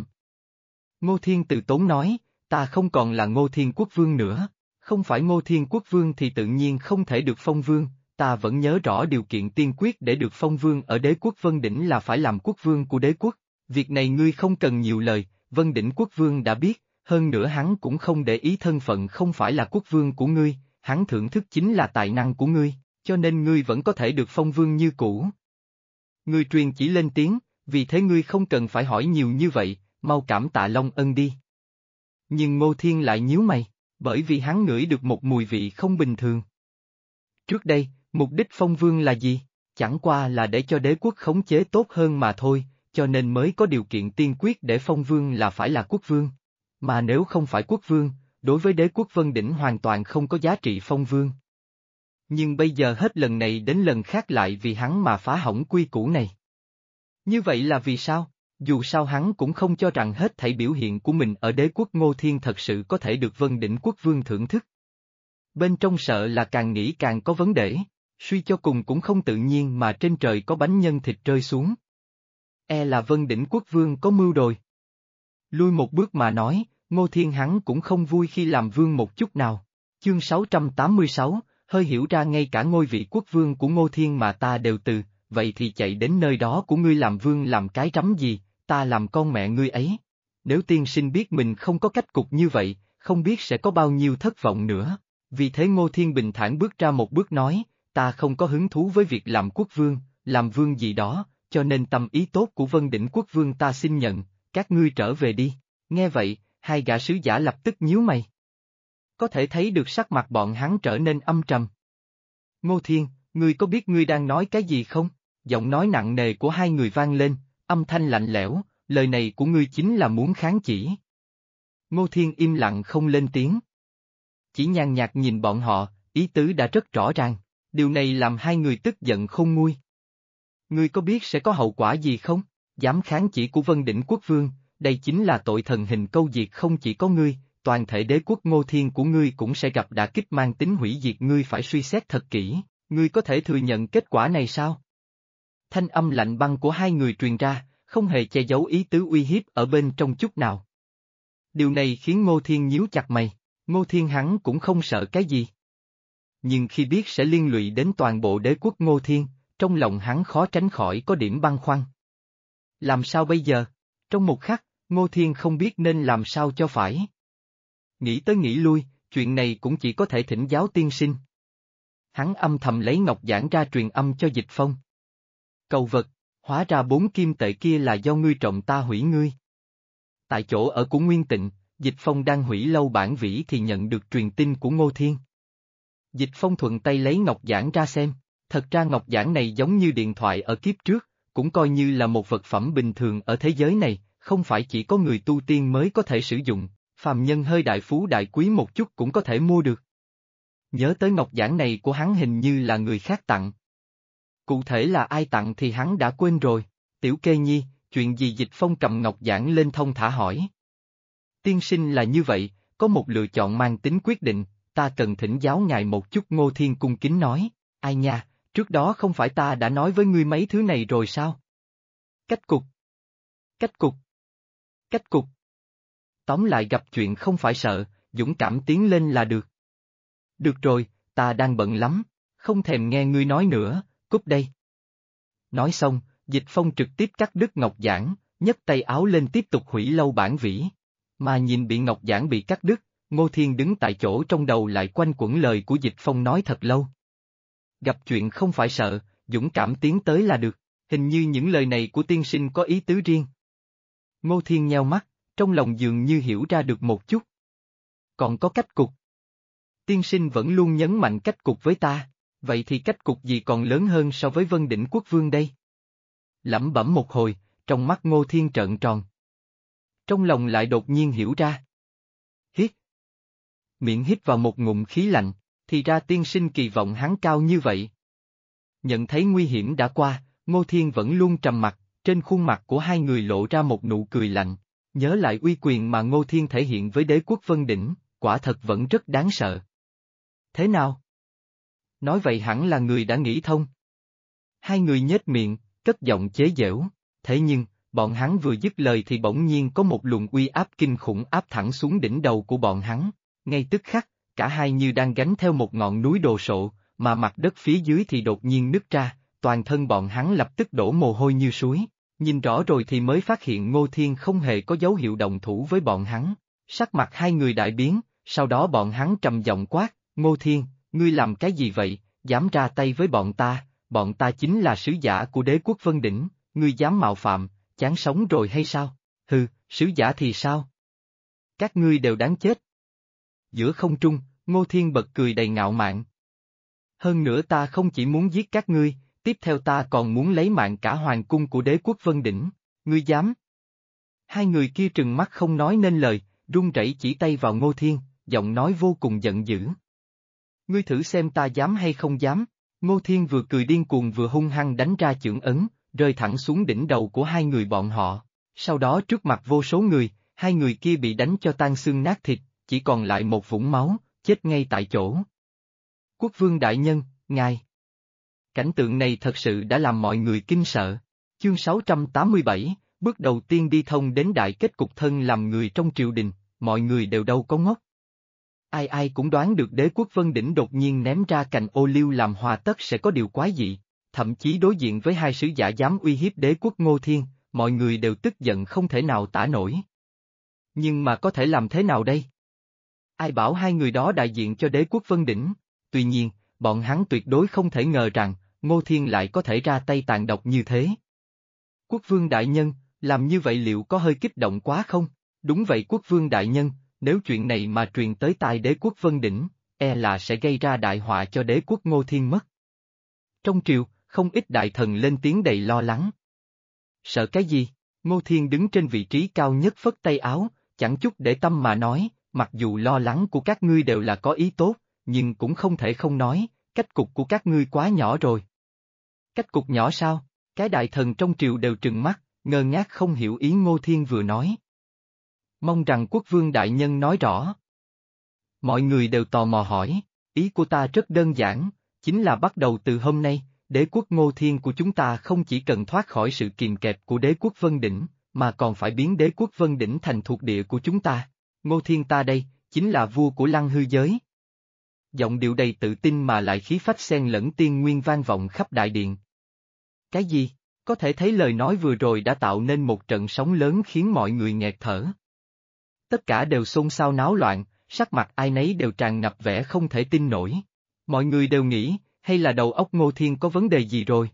Ngô Thiên từ tốn nói, ta không còn là Ngô Thiên Quốc Vương nữa, không phải Ngô Thiên Quốc Vương thì tự nhiên không thể được phong vương, ta vẫn nhớ rõ điều kiện tiên quyết để được phong vương ở đế quốc Vân Đỉnh là phải làm quốc vương của đế quốc, việc này ngươi không cần nhiều lời, Vân Đỉnh Quốc Vương đã biết, hơn nữa hắn cũng không để ý thân phận không phải là quốc vương của ngươi, hắn thưởng thức chính là tài năng của ngươi, cho nên ngươi vẫn có thể được phong vương như cũ. Ngươi truyền chỉ lên tiếng, vì thế ngươi không cần phải hỏi nhiều như vậy, mau cảm tạ long ân đi. Nhưng Ngô Thiên lại nhíu mày, bởi vì hắn ngửi được một mùi vị không bình thường. Trước đây, mục đích phong vương là gì? Chẳng qua là để cho đế quốc khống chế tốt hơn mà thôi, cho nên mới có điều kiện tiên quyết để phong vương là phải là quốc vương. Mà nếu không phải quốc vương, đối với đế quốc Vân Đỉnh hoàn toàn không có giá trị phong vương. Nhưng bây giờ hết lần này đến lần khác lại vì hắn mà phá hỏng quy củ này. Như vậy là vì sao? Dù sao hắn cũng không cho rằng hết thảy biểu hiện của mình ở đế quốc Ngô Thiên thật sự có thể được Vân Đỉnh Quốc Vương thưởng thức. Bên trong sợ là càng nghĩ càng có vấn đề, suy cho cùng cũng không tự nhiên mà trên trời có bánh nhân thịt rơi xuống. E là Vân Đỉnh Quốc Vương có mưu rồi. Lui một bước mà nói, Ngô Thiên hắn cũng không vui khi làm vương một chút nào. Chương 686, hơi hiểu ra ngay cả ngôi vị quốc vương của Ngô Thiên mà ta đều từ, vậy thì chạy đến nơi đó của ngươi làm vương làm cái rắm gì, ta làm con mẹ ngươi ấy. Nếu tiên sinh biết mình không có cách cục như vậy, không biết sẽ có bao nhiêu thất vọng nữa. Vì thế Ngô Thiên bình thản bước ra một bước nói, ta không có hứng thú với việc làm quốc vương, làm vương gì đó, cho nên tâm ý tốt của Vân Đỉnh Quốc Vương ta xin nhận, các ngươi trở về đi. Nghe vậy, hai gã sứ giả lập tức nhíu mày. Có thể thấy được sắc mặt bọn hắn trở nên âm trầm. Ngô Thiên, ngươi có biết ngươi đang nói cái gì không? Giọng nói nặng nề của hai người vang lên, âm thanh lạnh lẽo, lời này của ngươi chính là muốn kháng chỉ. Ngô Thiên im lặng không lên tiếng. Chỉ nhàn nhạt nhìn bọn họ, ý tứ đã rất rõ ràng, điều này làm hai người tức giận không nguôi. Ngươi có biết sẽ có hậu quả gì không? Dám kháng chỉ của Vân Đỉnh Quốc Vương, đây chính là tội thần hình câu diệt, không chỉ có ngươi, toàn thể đế quốc Ngô Thiên của ngươi cũng sẽ gặp đả kích mang tính hủy diệt, ngươi phải suy xét thật kỹ, ngươi có thể thừa nhận kết quả này sao? Thanh âm lạnh băng của hai người truyền ra, không hề che giấu ý tứ uy hiếp ở bên trong chút nào. Điều này khiến Ngô Thiên nhíu chặt mày, Ngô Thiên hắn cũng không sợ cái gì. Nhưng khi biết sẽ liên lụy đến toàn bộ đế quốc Ngô Thiên, trong lòng hắn khó tránh khỏi có điểm băn khoăn. Làm sao bây giờ? Trong một khắc, Ngô Thiên không biết nên làm sao cho phải. Nghĩ tới nghĩ lui, chuyện này cũng chỉ có thể thỉnh giáo tiên sinh. Hắn âm thầm lấy ngọc giản ra truyền âm cho Dịch Phong. Cầu vật, hóa ra 4 kim tệ kia là do ngươi trộm, ta hủy ngươi. Tại chỗ ở của Nguyên Tịnh, Dịch Phong đang hủy lâu bản vĩ thì nhận được truyền tin của Ngô Thiên. Dịch Phong thuận tay lấy ngọc giản ra xem, thật ra ngọc giản này giống như điện thoại ở kiếp trước, cũng coi như là một vật phẩm bình thường ở thế giới này, không phải chỉ có người tu tiên mới có thể sử dụng, phàm nhân hơi đại phú đại quý một chút cũng có thể mua được. Nhớ tới ngọc giản này của hắn hình như là người khác tặng. Cụ thể là ai tặng thì hắn đã quên rồi. Tiểu Kê Nhi, chuyện gì? Dịch Phong cầm ngọc giản lên thong thả hỏi. Tiên sinh là như vậy, có một lựa chọn mang tính quyết định, ta cần thỉnh giáo ngài một chút. Ngô Thiên cung kính nói. Ai nha, trước đó không phải ta đã nói với ngươi mấy thứ này rồi sao? Cách cục. Cách cục. Cách cục. Tóm lại gặp chuyện không phải sợ, dũng cảm tiến lên là được. Được rồi, ta đang bận lắm, không thèm nghe ngươi nói nữa, cút đây. Nói xong, Dịch Phong trực tiếp cắt đứt ngọc giản, nhấc tay áo lên tiếp tục hủy lâu bản vĩ. Mà nhìn bị ngọc giản bị cắt đứt, Ngô Thiên đứng tại chỗ, trong đầu lại quanh quẩn lời của Dịch Phong nói thật lâu. Gặp chuyện không phải sợ, dũng cảm tiến tới là được, hình như những lời này của tiên sinh có ý tứ riêng. Ngô Thiên nheo mắt, trong lòng dường như hiểu ra được một chút. Còn có cách cục. Tiên sinh vẫn luôn nhấn mạnh cách cục với ta, vậy thì cách cục gì còn lớn hơn so với Vân Đỉnh Quốc Vương đây? Lẩm bẩm một hồi, trong mắt Ngô Thiên trợn tròn. Trong lòng lại đột nhiên hiểu ra. Hít. Miệng hít vào một ngụm khí lạnh, thì ra tiên sinh kỳ vọng hắn cao như vậy. Nhận thấy nguy hiểm đã qua, Ngô Thiên vẫn luôn trầm mặc, trên khuôn mặt của hai người lộ ra một nụ cười lạnh. Nhớ lại uy quyền mà Ngô Thiên thể hiện với đế quốc Vân Đỉnh, quả thật vẫn rất đáng sợ. Thế nào? Nói vậy hẳn là người đã nghĩ thông. Hai người nhếch miệng, cất giọng chế giễu, thế nhưng, bọn hắn vừa dứt lời thì bỗng nhiên có một luồng uy áp kinh khủng áp thẳng xuống đỉnh đầu của bọn hắn, ngay tức khắc, cả hai như đang gánh theo một ngọn núi đồ sộ, mà mặt đất phía dưới thì đột nhiên nứt ra, toàn thân bọn hắn lập tức đổ mồ hôi như suối. Nhìn rõ rồi thì mới phát hiện Ngô Thiên không hề có dấu hiệu động thủ với bọn hắn, sắc mặt hai người đại biến, sau đó bọn hắn trầm giọng quát, Ngô Thiên, ngươi làm cái gì vậy, dám ra tay với bọn ta chính là sứ giả của đế quốc Vân Đỉnh, ngươi dám mạo phạm, chán sống rồi hay sao? Hừ, sứ giả thì sao? Các ngươi đều đáng chết. Giữa không trung, Ngô Thiên bật cười đầy ngạo mạn. Hơn nữa ta không chỉ muốn giết các ngươi, tiếp theo ta còn muốn lấy mạng cả hoàng cung của đế quốc Vân Đỉnh, ngươi dám? Hai người kia trừng mắt không nói nên lời, run rẩy chỉ tay vào Ngô Thiên, giọng nói vô cùng giận dữ. Ngươi thử xem ta dám hay không dám? Ngô Thiên vừa cười điên cuồng vừa hung hăng đánh ra chưởng ấn, rơi thẳng xuống đỉnh đầu của hai người bọn họ. Sau đó trước mặt vô số người, hai người kia bị đánh cho tan xương nát thịt, chỉ còn lại một vũng máu, chết ngay tại chỗ. Quốc vương đại nhân, ngài. Cảnh tượng này thật sự đã làm mọi người kinh sợ. Chương 687, bước đầu tiên đi thông đến đại kết cục. Thân làm người trong triều đình, mọi người đều đâu có ngốc. Ai ai cũng đoán được đế quốc Vân Đỉnh đột nhiên ném ra cành ô liu làm hòa tất sẽ có điều quái dị, thậm chí đối diện với hai sứ giả dám uy hiếp đế quốc Ngô Thiên, mọi người đều tức giận không thể nào tả nổi. Nhưng mà có thể làm thế nào đây? Ai bảo hai người đó đại diện cho đế quốc Vân Đỉnh? Tuy nhiên, bọn hắn tuyệt đối không thể ngờ rằng, Ngô Thiên lại có thể ra tay tàn độc như thế. Quốc vương đại nhân, làm như vậy liệu có hơi kích động quá không? Đúng vậy quốc vương đại nhân, nếu chuyện này mà truyền tới tai đế quốc Vân Đỉnh, là sẽ gây ra đại họa cho đế quốc Ngô Thiên mất. Trong triều, không ít đại thần lên tiếng đầy lo lắng. Sợ cái gì? Ngô Thiên đứng trên vị trí cao nhất phất tay áo, chẳng chút để tâm mà nói, mặc dù lo lắng của các ngươi đều là có ý tốt, nhưng cũng không thể không nói, cách cục của các ngươi quá nhỏ rồi. Cách cục nhỏ sao? Cái đại thần trong triều đều trừng mắt, ngơ ngác không hiểu ý Ngô Thiên vừa nói. Mong rằng quốc vương đại nhân nói rõ. Mọi người đều tò mò hỏi, ý của ta rất đơn giản, chính là bắt đầu từ hôm nay, đế quốc Ngô Thiên của chúng ta không chỉ cần thoát khỏi sự kìm kẹp của đế quốc Vân Đỉnh, mà còn phải biến đế quốc Vân Đỉnh thành thuộc địa của chúng ta. Ngô Thiên ta đây, chính là vua của Lăng hư giới. Giọng điệu đầy tự tin mà lại khí phách xen lẫn tiên nguyên vang vọng khắp đại điện. Cái gì? Có thể thấy lời nói vừa rồi đã tạo nên một trận sóng lớn khiến mọi người nghẹt thở. Tất cả đều xôn xao náo loạn, sắc mặt ai nấy đều tràn ngập vẻ không thể tin nổi. Mọi người đều nghĩ, hay là đầu óc Ngô Thiên có vấn đề gì rồi?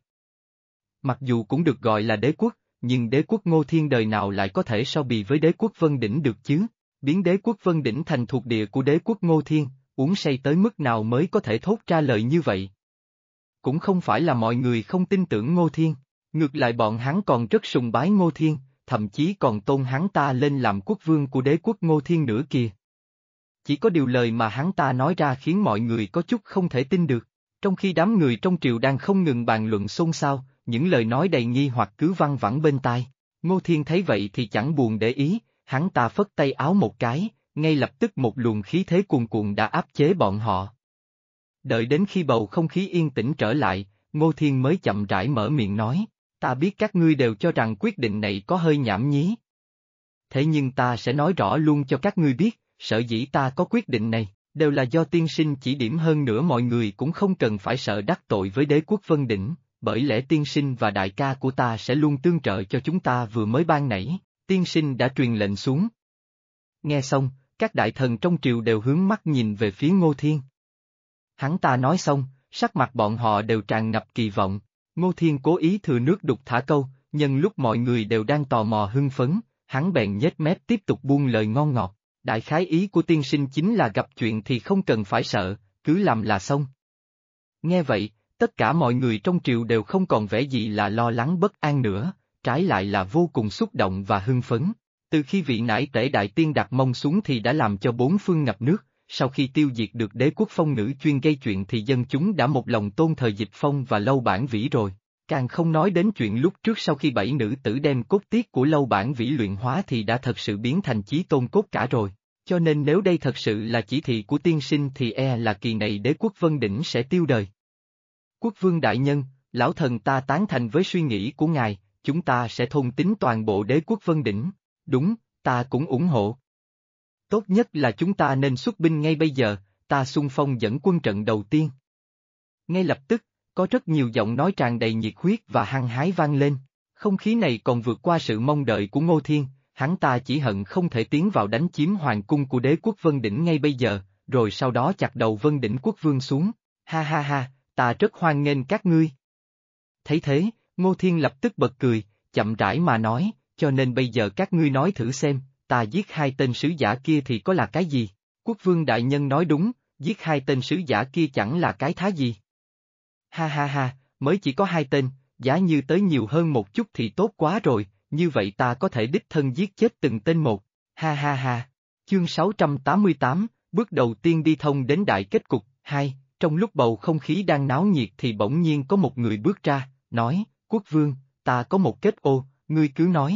Mặc dù cũng được gọi là đế quốc, nhưng đế quốc Ngô Thiên đời nào lại có thể so bì với đế quốc Vân Đỉnh được chứ? Biến đế quốc Vân Đỉnh thành thuộc địa của đế quốc Ngô Thiên, uống say tới mức nào mới có thể thốt ra lời như vậy? Cũng không phải là mọi người không tin tưởng Ngô Thiên, ngược lại bọn hắn còn rất sùng bái Ngô Thiên, thậm chí còn tôn hắn ta lên làm quốc vương của đế quốc Ngô Thiên nữa kìa. Chỉ có điều lời mà hắn ta nói ra khiến mọi người có chút không thể tin được, trong khi đám người trong triều đang không ngừng bàn luận xôn xao, những lời nói đầy nghi hoặc cứ văng vẳng bên tai. Ngô Thiên thấy vậy thì chẳng buồn để ý, hắn ta phất tay áo một cái, ngay lập tức một luồng khí thế cuồn cuộn đã áp chế bọn họ. Đợi đến khi bầu không khí yên tĩnh trở lại, Ngô Thiên mới chậm rãi mở miệng nói, ta biết các ngươi đều cho rằng quyết định này có hơi nhảm nhí. Thế nhưng ta sẽ nói rõ luôn cho các ngươi biết, sở dĩ ta có quyết định này, đều là do tiên sinh chỉ điểm, hơn nữa mọi người cũng không cần phải sợ đắc tội với đế quốc Vân Đỉnh, bởi lẽ tiên sinh và đại ca của ta sẽ luôn tương trợ cho chúng ta. Vừa mới ban nãy, tiên sinh đã truyền lệnh xuống. Nghe xong, các đại thần trong triều đều hướng mắt nhìn về phía Ngô Thiên. Hắn ta nói xong, sắc mặt bọn họ đều tràn ngập kỳ vọng. Ngô Thiên cố ý thừa nước đục thả câu, nhân lúc mọi người đều đang tò mò hưng phấn, hắn bèn nhếch mép tiếp tục buông lời ngon ngọt. Đại khái ý của tiên sinh chính là gặp chuyện thì không cần phải sợ, cứ làm là xong. Nghe vậy, tất cả mọi người trong triều đều không còn vẻ gì là lo lắng bất an nữa, trái lại là vô cùng xúc động và hưng phấn. Từ khi vị nải tể đại tiên đặt mông xuống thì đã làm cho bốn phương ngập nước, sau khi tiêu diệt được đế quốc Phong nữ chuyên gây chuyện thì dân chúng đã một lòng tôn thờ Dịch Phong và Lâu Bản Vĩ rồi. Càng không nói đến chuyện lúc trước sau khi 7 nữ tử đem cốt tiết của Lâu Bản Vĩ luyện hóa thì đã thật sự biến thành chí tôn cốt cả rồi. Cho nên nếu đây thật sự là chỉ thị của tiên sinh thì là kỳ này đế quốc Vân Đỉnh sẽ tiêu đời. Quốc vương đại nhân, lão thần ta tán thành với suy nghĩ của ngài, chúng ta sẽ thôn tính toàn bộ đế quốc Vân Đỉnh. Đúng, ta cũng ủng hộ. Tốt nhất là chúng ta nên xuất binh ngay bây giờ, ta xung phong dẫn quân trận đầu tiên. Ngay lập tức, có rất nhiều giọng nói tràn đầy nhiệt huyết và hăng hái vang lên, không khí này còn vượt qua sự mong đợi của Ngô Thiên, hắn ta chỉ hận không thể tiến vào đánh chiếm hoàng cung của đế quốc Vân Đỉnh ngay bây giờ, rồi sau đó chặt đầu Vân Đỉnh quốc vương xuống, ha ha ha, ta rất hoan nghênh các ngươi. Thấy thế, Ngô Thiên lập tức bật cười, chậm rãi mà nói, cho nên bây giờ các ngươi nói thử xem, ta giết hai tên sứ giả kia thì có là cái gì? Quốc vương đại nhân nói đúng, giết hai tên sứ giả kia chẳng là cái thá gì. Ha ha ha, mới chỉ có hai tên, giá như tới nhiều hơn một chút thì tốt quá rồi, như vậy ta có thể đích thân giết chết từng tên một, ha ha ha. Chương 688, bước đầu tiên đi thông đến đại kết cục. Hai, trong lúc bầu không khí đang náo nhiệt thì bỗng nhiên có một người bước ra, nói, quốc vương, ta có một kết ô, ngươi cứ nói.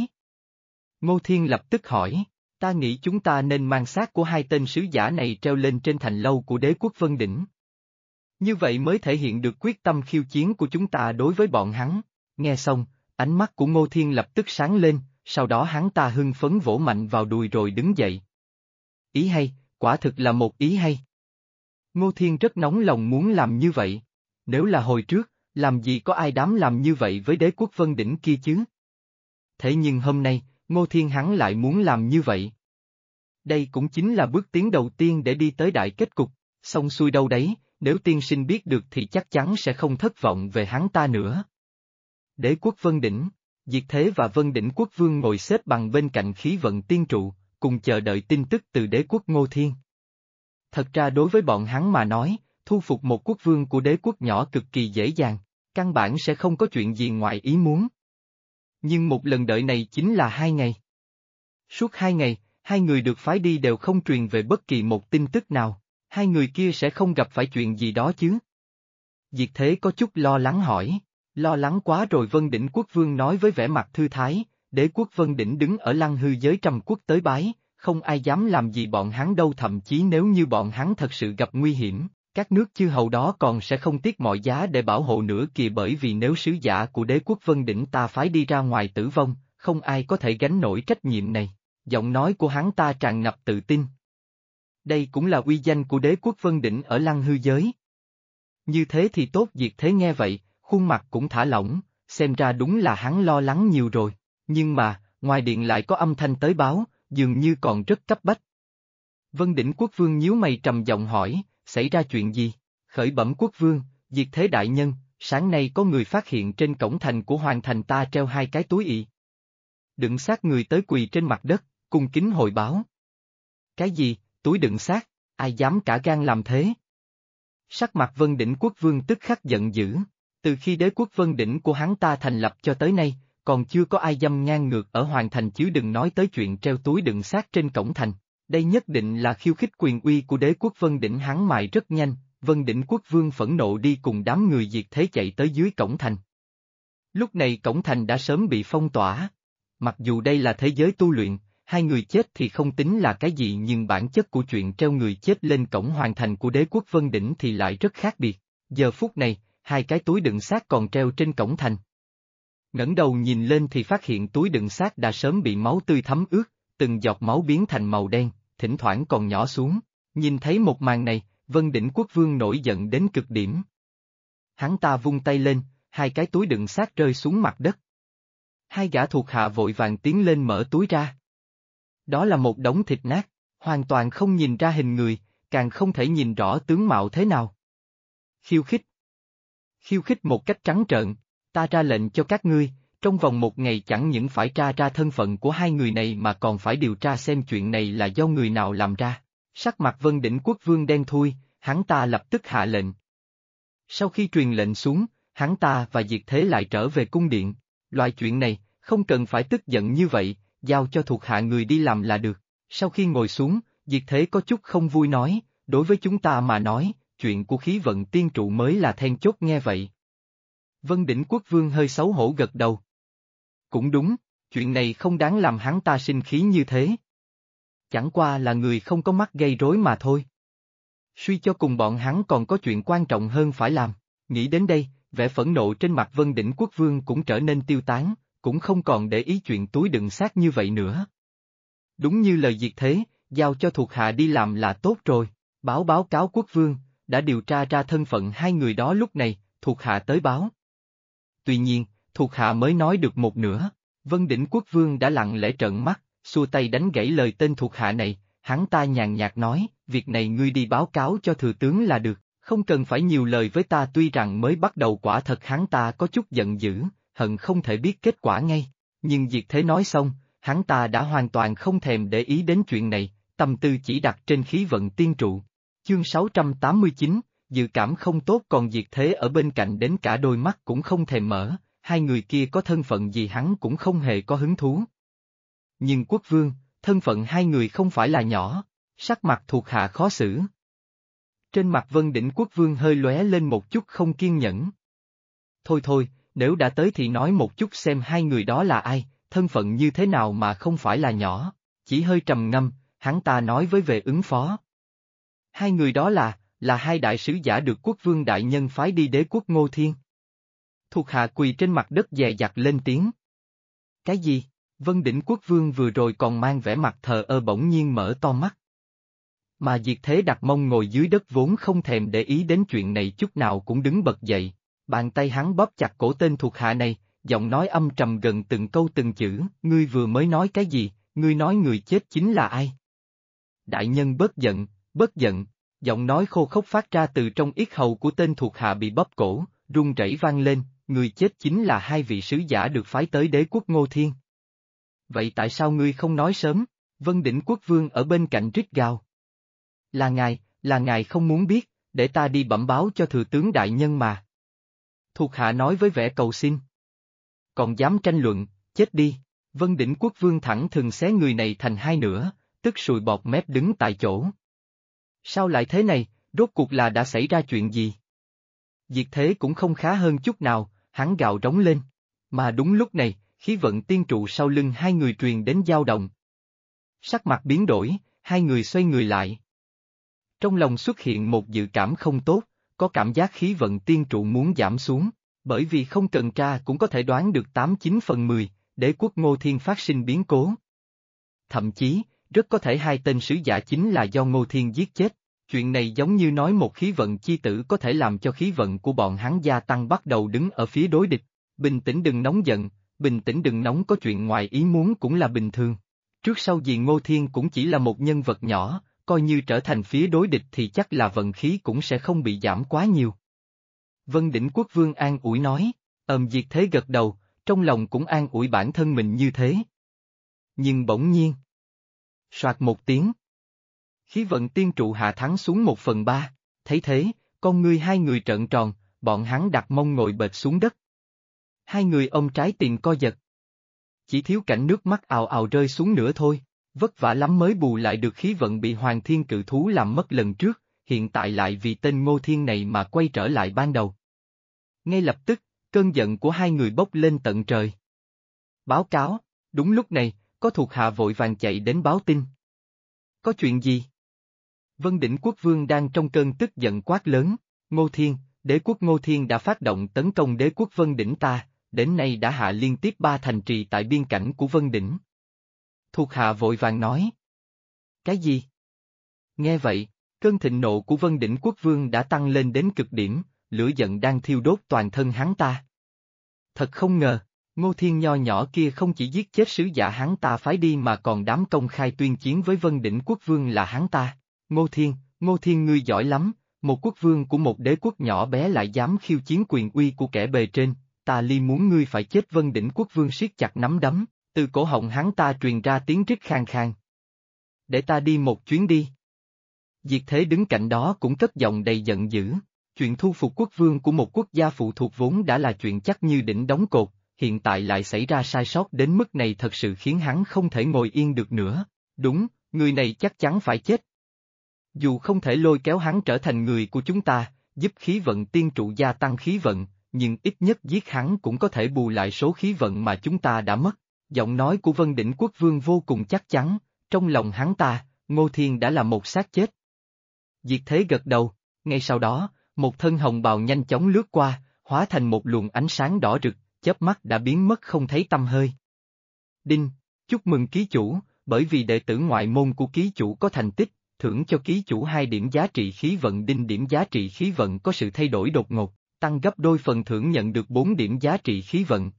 Ngô Thiên lập tức hỏi, ta nghĩ chúng ta nên mang xác của hai tên sứ giả này treo lên trên thành lâu của đế quốc Vân Đỉnh. Như vậy mới thể hiện được quyết tâm khiêu chiến của chúng ta đối với bọn hắn. Nghe xong, ánh mắt của Ngô Thiên lập tức sáng lên, sau đó hắn ta hưng phấn vỗ mạnh vào đùi rồi đứng dậy. Ý hay, quả thực là một ý hay. Ngô Thiên rất nóng lòng muốn làm như vậy. Nếu là hồi trước, làm gì có ai dám làm như vậy với đế quốc Vân Đỉnh kia chứ? Thế nhưng hôm nay, Ngô Thiên hắn lại muốn làm như vậy. Đây cũng chính là bước tiến đầu tiên để đi tới đại kết cục, xong xuôi đâu đấy, nếu tiên sinh biết được thì chắc chắn sẽ không thất vọng về hắn ta nữa. Đế quốc Vân Đỉnh, Diệt Thế và Vân Đỉnh quốc vương ngồi xếp bằng bên cạnh khí vận tiên trụ, cùng chờ đợi tin tức từ đế quốc Ngô Thiên. Thật ra đối với bọn hắn mà nói, thu phục một quốc vương của đế quốc nhỏ cực kỳ dễ dàng, căn bản sẽ không có chuyện gì ngoài ý muốn. Nhưng một lần đợi này chính là 2 ngày. Suốt 2 ngày, hai người được phái đi đều không truyền về bất kỳ một tin tức nào, hai người kia sẽ không gặp phải chuyện gì đó chứ. Diệt Thế có chút lo lắng hỏi, lo lắng quá rồi. Vân Đỉnh quốc vương nói với vẻ mặt thư thái, đế quốc Vân Đỉnh đứng ở Lăng Hư giới trăm quốc tới bái, không ai dám làm gì bọn hắn đâu, thậm chí nếu như bọn hắn thật sự gặp nguy hiểm, các nước chư hầu đó còn sẽ không tiếc mọi giá để bảo hộ nữa kìa, bởi vì nếu sứ giả của đế quốc Vân Đỉnh ta phái đi ra ngoài tử vong, không ai có thể gánh nổi trách nhiệm này. Giọng nói của hắn ta tràn ngập tự tin. Đây cũng là uy danh của đế quốc Vân Đỉnh ở Lăng Hư giới. Như thế thì tốt. Diệt Thế nghe vậy, khuôn mặt cũng thả lỏng, xem ra đúng là hắn lo lắng nhiều rồi, nhưng mà, ngoài điện lại có âm thanh tới báo, dường như còn rất cấp bách. Vân Đỉnh quốc vương nhíu mày trầm giọng hỏi, xảy ra chuyện gì? Khởi bẩm quốc vương, Diệt Thế đại nhân, sáng nay có người phát hiện trên cổng thành của hoàng thành ta treo 2 cái túi ị. Đựng xác người tới quỳ trên mặt đất, cung kính hồi báo. Cái gì, túi đựng xác, ai dám cả gan làm thế? Sắc mặt Vân Đỉnh quốc vương tức khắc giận dữ, từ khi đế quốc Vân Đỉnh của hắn ta thành lập cho tới nay, còn chưa có ai dâm ngang ngược ở hoàng thành, chứ đừng nói tới chuyện treo túi đựng xác trên cổng thành. Đây nhất định là khiêu khích quyền uy của đế quốc Vân Đỉnh. Hắn mài rất nhanh, Vân Đỉnh quốc vương phẫn nộ đi cùng đám người Diệt Thế chạy tới dưới cổng thành. Lúc này cổng thành đã sớm bị phong tỏa. Mặc dù đây là thế giới tu luyện, hai người chết thì không tính là cái gì, nhưng bản chất của chuyện treo người chết lên cổng hoàng thành của đế quốc Vân Đỉnh thì lại rất khác biệt. Giờ phút này, 2 cái túi đựng xác còn treo trên cổng thành. Ngẩng đầu nhìn lên thì phát hiện túi đựng xác đã sớm bị máu tươi thấm ướt, từng giọt máu biến thành màu đen, thỉnh thoảng còn nhỏ xuống. Nhìn thấy một màn này, Vân Đỉnh quốc vương nổi giận đến cực điểm. Hắn ta vung tay lên, 2 cái túi đựng xác rơi xuống mặt đất. 2 gã thuộc hạ vội vàng tiến lên mở túi ra. Đó là một đống thịt nát, hoàn toàn không nhìn ra hình người, càng không thể nhìn rõ tướng mạo thế nào. Khiêu khích. Khiêu khích một cách trắng trợn, ta ra lệnh cho các ngươi, trong vòng 1 ngày chẳng những phải tra ra thân phận của 2 người này mà còn phải điều tra xem chuyện này là do người nào làm ra. Sắc mặt Vân Đỉnh quốc vương đen thui, hắn ta lập tức hạ lệnh. Sau khi truyền lệnh xuống, hắn ta và Diệt Thế lại trở về cung điện. Loại chuyện này, không cần phải tức giận như vậy, giao cho thuộc hạ người đi làm là được. Sau khi ngồi xuống, Diệt Thế có chút không vui nói, đối với chúng ta mà nói, chuyện của khí vận tiên trụ mới là then chốt. Nghe vậy, Vân Đỉnh quốc vương hơi xấu hổ gật đầu. Cũng đúng, chuyện này không đáng làm hắn ta sinh khí như thế. Chẳng qua là người không có mắt gây rối mà thôi. Suy cho cùng bọn hắn còn có chuyện quan trọng hơn phải làm. Nghĩ đến đây, vẻ phẫn nộ trên mặt Vân Đỉnh quốc vương cũng trở nên tiêu tán, cũng không còn để ý chuyện túi đựng xác như vậy nữa. Đúng như lời Diệt Thế, giao cho thuộc hạ đi làm là tốt rồi. Báo cáo quốc vương, đã điều tra ra thân phận 2 người đó. Lúc này, thuộc hạ tới báo. Tuy nhiên, thuộc hạ mới nói được một nửa, Vân Đỉnh quốc vương đã lặng lẽ trợn mắt, xua tay đánh gãy lời tên thuộc hạ này. Hắn ta nhàn nhạt nói, việc này ngươi đi báo cáo cho thừa tướng là được, không cần phải nhiều lời với ta. Tuy rằng mới bắt đầu quả thật hắn ta có chút giận dữ, hận không thể biết kết quả ngay, nhưng Diệt Thế nói xong, hắn ta đã hoàn toàn không thèm để ý đến chuyện này, tâm tư chỉ đặt trên khí vận tiên trụ. Chương 689, dự cảm không tốt. Còn Diệt Thế ở bên cạnh đến cả đôi mắt cũng không thèm mở, 2 người kia có thân phận gì hắn cũng không hề có hứng thú. Nhưng quốc vương, thân phận 2 người không phải là nhỏ, sắc mặt thuộc hạ khó xử. Trên mặt Vân Đỉnh quốc vương hơi lóe lên một chút không kiên nhẫn. Thôi, nếu đã tới thì nói một chút xem 2 người đó là ai, thân phận như thế nào mà không phải là nhỏ. Chỉ hơi trầm ngâm, hắn ta nói với Vệ Ứng Phó. 2 người đó là 2 đại sứ giả được quốc vương đại nhân phái đi đế quốc Ngô Thiên. Thuộc hạ quỳ trên mặt đất dè dặt lên tiếng. Cái gì? Vân Đỉnh quốc vương vừa rồi còn mang vẻ mặt thờ ơ bỗng nhiên mở to mắt. Mà Diệt Thế đặt mông ngồi dưới đất vốn không thèm để ý đến chuyện này chút nào cũng đứng bật dậy, bàn tay hắn bóp chặt cổ tên thuộc hạ này, giọng nói âm trầm gần từng câu từng chữ, ngươi vừa mới nói cái gì, ngươi nói người chết chính là ai? Đại nhân bớt giận, giọng nói khô khốc phát ra từ trong yết hầu của tên thuộc hạ bị bóp cổ, run rẩy vang lên, người chết chính là 2 vị sứ giả được phái tới đế quốc Ngô Thiên. Vậy tại sao ngươi không nói sớm? Vân Đỉnh Quốc Vương ở bên cạnh rít gào. Là ngài không muốn biết, để ta đi bẩm báo cho thừa tướng đại nhân mà. Thuộc hạ nói với vẻ cầu xin. Còn dám tranh luận, chết đi. Vân Đỉnh Quốc Vương thẳng thừng xé người này thành hai nửa, tức sùi bọt mép đứng tại chỗ. Sao lại thế này, rốt cuộc là đã xảy ra chuyện gì? Diệt Thế cũng không khá hơn chút nào, hắn gào rống lên. Mà đúng lúc này, khí vận tiên trụ sau lưng hai người truyền đến dao động. Sắc mặt biến đổi, hai người xoay người lại. Trong lòng xuất hiện một dự cảm không tốt, có cảm giác khí vận tiên trụ muốn giảm xuống, bởi vì không cần tra cũng có thể đoán được 89/10, đế quốc Ngô Thiên phát sinh biến cố. Thậm chí, rất có thể hai tên sứ giả chính là do Ngô Thiên giết chết. Chuyện này giống như nói một khí vận chi tử có thể làm cho khí vận của bọn hắn gia tăng bắt đầu đứng ở phía đối địch. Bình tĩnh đừng nóng giận, bình tĩnh đừng nóng, có chuyện ngoài ý muốn cũng là bình thường. Trước sau gì Ngô Thiên cũng chỉ là một nhân vật nhỏ, coi như trở thành phía đối địch thì chắc là vận khí cũng sẽ không bị giảm quá nhiều. Vân Đỉnh Quốc Vương an ủi nói, Diệt Thế gật đầu, trong lòng cũng an ủi bản thân mình như thế. Nhưng bỗng nhiên, soạt một tiếng. Khí vận tiên trụ hạ thắng xuống 1/3, thấy thế, con ngươi hai người trợn tròn, bọn hắn đặt mông ngồi bệt xuống đất. Hai người ông trái tim co giật. Chỉ thiếu cảnh nước mắt ào ào rơi xuống nữa thôi, vất vả lắm mới bù lại được khí vận bị Hoàng Thiên Cự Thú làm mất lần trước, hiện tại lại vì tên Ngô Thiên này mà quay trở lại ban đầu. Ngay lập tức, cơn giận của hai người bốc lên tận trời. Báo cáo, đúng lúc này, có thuộc hạ vội vàng chạy đến báo tin. Có chuyện gì? Vân Đỉnh Quốc Vương đang trong cơn tức giận quát lớn, Ngô Thiên, đế quốc Ngô Thiên đã phát động tấn công đế quốc Vân Đỉnh ta, đến nay đã hạ liên tiếp 3 thành trì tại biên cảnh của Vân Đỉnh. Thuộc hạ vội vàng nói. Cái gì? Nghe vậy, cơn thịnh nộ của Vân Đỉnh Quốc Vương đã tăng lên đến cực điểm, lửa giận đang thiêu đốt toàn thân hắn ta. Thật không ngờ, Ngô Thiên nho nhỏ kia không chỉ giết chết sứ giả hắn ta phái đi mà còn dám công khai tuyên chiến với Vân Đỉnh Quốc Vương là hắn ta. Ngô Thiên ngươi giỏi lắm, một quốc vương của một đế quốc nhỏ bé lại dám khiêu chiến quyền uy của kẻ bề trên, ta li muốn ngươi phải chết. Vân Đỉnh Quốc Vương siết chặt nắm đấm, từ cổ họng hắn ta truyền ra tiếng rít khang khang. Để ta đi một chuyến đi. Diệt Thế đứng cạnh đó cũng cất giọng đầy giận dữ, chuyện thu phục quốc vương của một quốc gia phụ thuộc vốn đã là chuyện chắc như đỉnh đóng cột, hiện tại lại xảy ra sai sót đến mức này thật sự khiến hắn không thể ngồi yên được nữa. Đúng, người này chắc chắn phải chết. Dù không thể lôi kéo hắn trở thành người của chúng ta, giúp khí vận tiên trụ gia tăng khí vận, nhưng ít nhất giết hắn cũng có thể bù lại số khí vận mà chúng ta đã mất. Giọng nói của Vân Đỉnh Quốc Vương vô cùng chắc chắn, trong lòng hắn ta, Ngô Thiên đã là một xác chết. Diệt Thế gật đầu, ngay sau đó, một thân hồng bào nhanh chóng lướt qua, hóa thành một luồng ánh sáng đỏ rực, chớp mắt đã biến mất không thấy tăm hơi. Đinh, chúc mừng ký chủ, bởi vì đệ tử ngoại môn của ký chủ có thành tích, thưởng cho ký chủ 2 điểm giá trị khí vận. Đinh, điểm giá trị khí vận có sự thay đổi đột ngột, tăng gấp đôi phần thưởng, nhận được 4 điểm giá trị khí vận.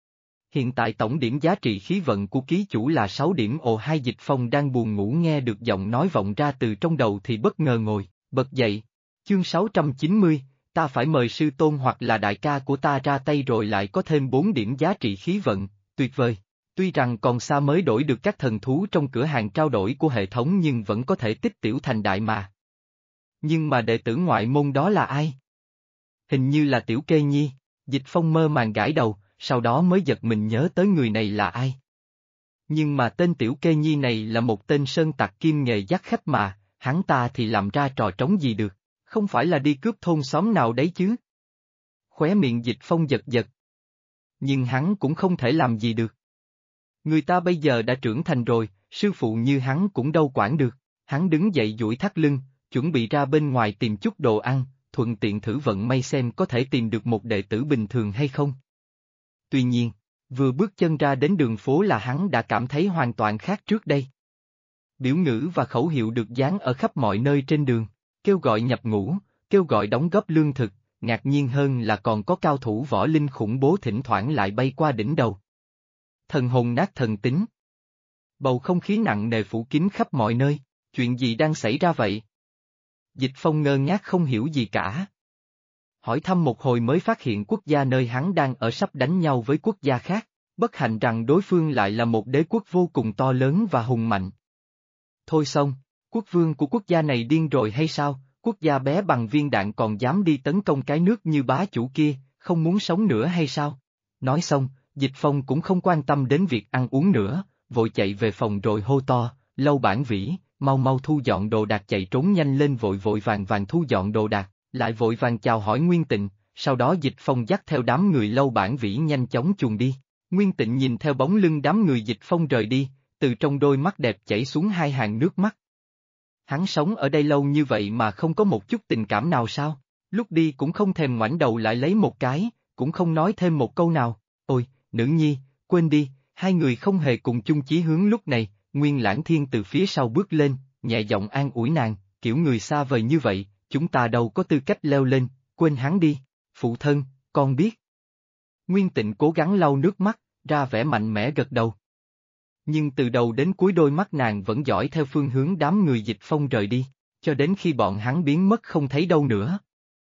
Hiện tại tổng điểm giá trị khí vận của ký chủ là 6 điểm. Hai Dịch Phong đang buồn ngủ nghe được giọng nói vọng ra từ trong đầu thì bất ngờ ngồi, bật dậy. Chương 690, ta phải mời sư tôn hoặc là đại ca của ta ra tay rồi lại có thêm 4 điểm giá trị khí vận, tuyệt vời. Tuy rằng còn xa mới đổi được các thần thú trong cửa hàng trao đổi của hệ thống nhưng vẫn có thể tích tiểu thành đại mà. Nhưng mà đệ tử ngoại môn đó là ai? Hình như là Tiểu Kê Nhi. Dịch Phong mơ màng gãi đầu, sau đó mới giật mình nhớ tới người này là ai. Nhưng mà tên Tiểu Kê Nhi này là một tên sơn tặc kim nghề dắt khách mà, hắn ta thì làm ra trò trống gì được, không phải là đi cướp thôn xóm nào đấy chứ. Khóe miệng Dịch Phong giật giật. Nhưng hắn cũng không thể làm gì được. Người ta bây giờ đã trưởng thành rồi, sư phụ như hắn cũng đâu quản được. Hắn đứng dậy duỗi thắt lưng, chuẩn bị ra bên ngoài tìm chút đồ ăn, thuận tiện thử vận may xem có thể tìm được một đệ tử bình thường hay không. Tuy nhiên, vừa bước chân ra đến đường phố là hắn đã cảm thấy hoàn toàn khác trước đây. Biểu ngữ và khẩu hiệu được dán ở khắp mọi nơi trên đường, kêu gọi nhập ngũ, kêu gọi đóng góp lương thực, ngạc nhiên hơn là còn có cao thủ võ linh khủng bố thỉnh thoảng lại bay qua đỉnh đầu. Thần hồn nát thần tính. Bầu không khí nặng nề phủ kín khắp mọi nơi, chuyện gì đang xảy ra vậy? Dịch Phong ngơ ngác không hiểu gì cả. Hỏi thăm một hồi mới phát hiện quốc gia nơi hắn đang ở sắp đánh nhau với quốc gia khác, bất hạnh rằng đối phương lại là một đế quốc vô cùng to lớn và hùng mạnh. Thôi xong, quốc vương của quốc gia này điên rồi hay sao, quốc gia bé bằng viên đạn còn dám đi tấn công cái nước như bá chủ kia, không muốn sống nữa hay sao? Nói xong, Dịch Phong cũng không quan tâm đến việc ăn uống nữa, vội chạy về phòng rồi hô to, Lâu Bản Vĩ, mau mau thu dọn đồ đạc, chạy trốn nhanh lên, vội vội vàng vàng thu dọn đồ đạc, lại vội vàng chào hỏi Nguyên Tịnh, sau đó Dịch Phong dắt theo đám người Lâu Bản Vĩ nhanh chóng chuồn đi. Nguyên Tịnh nhìn theo bóng lưng đám người Dịch Phong rời đi, từ trong đôi mắt đẹp chảy xuống hai hàng nước mắt. Hắn sống ở đây lâu như vậy mà không có một chút tình cảm nào sao? Lúc đi cũng không thèm ngoảnh đầu lại lấy một cái, cũng không nói thêm một câu nào. Ôi, nữ nhi, quên đi, hai người không hề cùng chung chí hướng. Lúc này, Nguyên Lãng Thiên từ phía sau bước lên, nhẹ giọng an ủi nàng, kiểu người xa vời như vậy, chúng ta đâu có tư cách leo lên, quên hắn đi. Phụ thân, con biết. Nguyên Tịnh cố gắng lau nước mắt, ra vẻ mạnh mẽ gật đầu. Nhưng từ đầu đến cuối đôi mắt nàng vẫn dõi theo phương hướng đám người Dịch Phong rời đi, cho đến khi bọn hắn biến mất không thấy đâu nữa.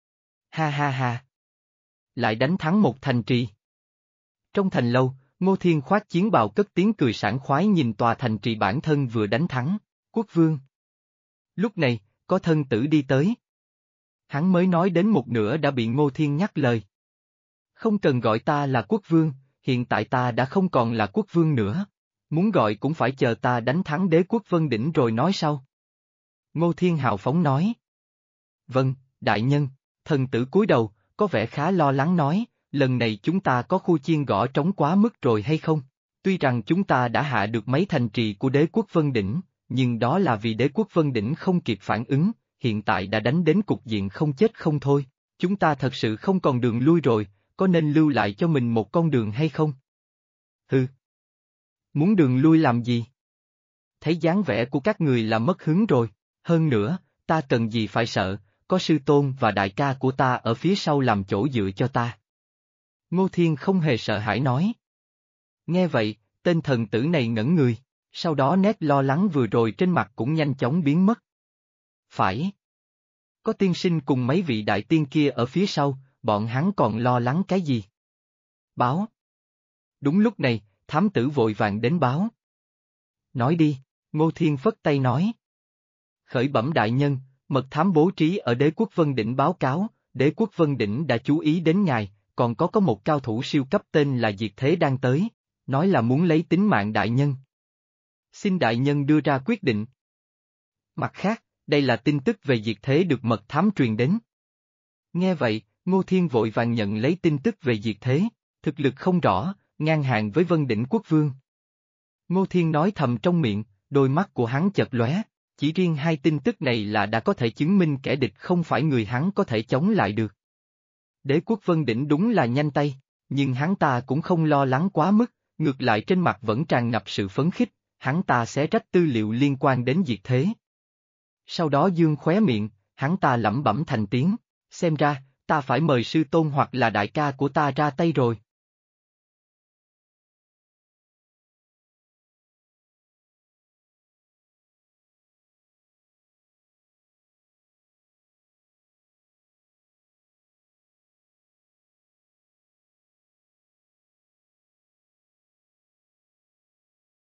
Ha ha ha. Lại đánh thắng một thành trì. Trong thành lâu, Ngô Thiên khoác chiến bào cất tiếng cười sảng khoái nhìn tòa thành trì bản thân vừa đánh thắng, quốc vương. Lúc này, có thân tử đi tới. Hắn mới nói đến một nửa đã bị Ngô Thiên nhắc lời. Không cần gọi ta là quốc vương, hiện tại ta đã không còn là quốc vương nữa. Muốn gọi cũng phải chờ ta đánh thắng đế quốc Vân Đỉnh rồi nói sau. Ngô Thiên hào phóng nói. Vâng, đại nhân, thần tử cúi đầu, có vẻ khá lo lắng nói, lần này chúng ta có khu chiên gõ trống quá mức rồi hay không? Tuy rằng chúng ta đã hạ được mấy thành trì của đế quốc Vân Đỉnh, nhưng đó là vì đế quốc Vân Đỉnh không kịp phản ứng, hiện tại đã đánh đến cục diện không chết không thôi. Chúng ta thật sự không còn đường lui rồi, có nên lưu lại cho mình một con đường hay không? Hừ. Muốn đường lui làm gì? Thấy dáng vẻ của các người là mất hứng rồi, hơn nữa, ta cần gì phải sợ, có sư tôn và đại ca của ta ở phía sau làm chỗ dựa cho ta. Ngô Thiên không hề sợ hãi nói. Nghe vậy, tên thần tử này ngẩn người, sau đó nét lo lắng vừa rồi trên mặt cũng nhanh chóng biến mất. Phải. Có tiên sinh cùng mấy vị đại tiên kia ở phía sau, bọn hắn còn lo lắng cái gì? Báo. Đúng lúc này, thám tử vội vàng đến báo. Nói đi, Ngô Thiên phất tay nói. Khởi bẩm đại nhân, mật thám bố trí ở đế quốc Vân Đỉnh báo cáo, đế quốc Vân Đỉnh đã chú ý đến ngài, còn có một cao thủ siêu cấp tên là Diệt Thế đang tới, nói là muốn lấy tính mạng đại nhân. Xin đại nhân đưa ra quyết định. Mặt khác, đây là tin tức về Diệt Thế được mật thám truyền đến. Nghe vậy, Ngô Thiên vội vàng nhận lấy tin tức về Diệt Thế, thực lực không rõ, ngang hàng với Vân Đỉnh quốc vương. Ngô Thiên nói thầm trong miệng, đôi mắt của hắn chợt lóe, chỉ riêng hai tin tức này là đã có thể chứng minh kẻ địch không phải người hắn có thể chống lại được. Đế quốc Vân Đỉnh đúng là nhanh tay, nhưng hắn ta cũng không lo lắng quá mức, ngược lại trên mặt vẫn tràn ngập sự phấn khích, hắn ta xé rách tư liệu liên quan đến Diệt Thế. Sau đó dương khóe miệng, hắn ta lẩm bẩm thành tiếng, xem ra, ta phải mời sư tôn hoặc là đại ca của ta ra tay rồi.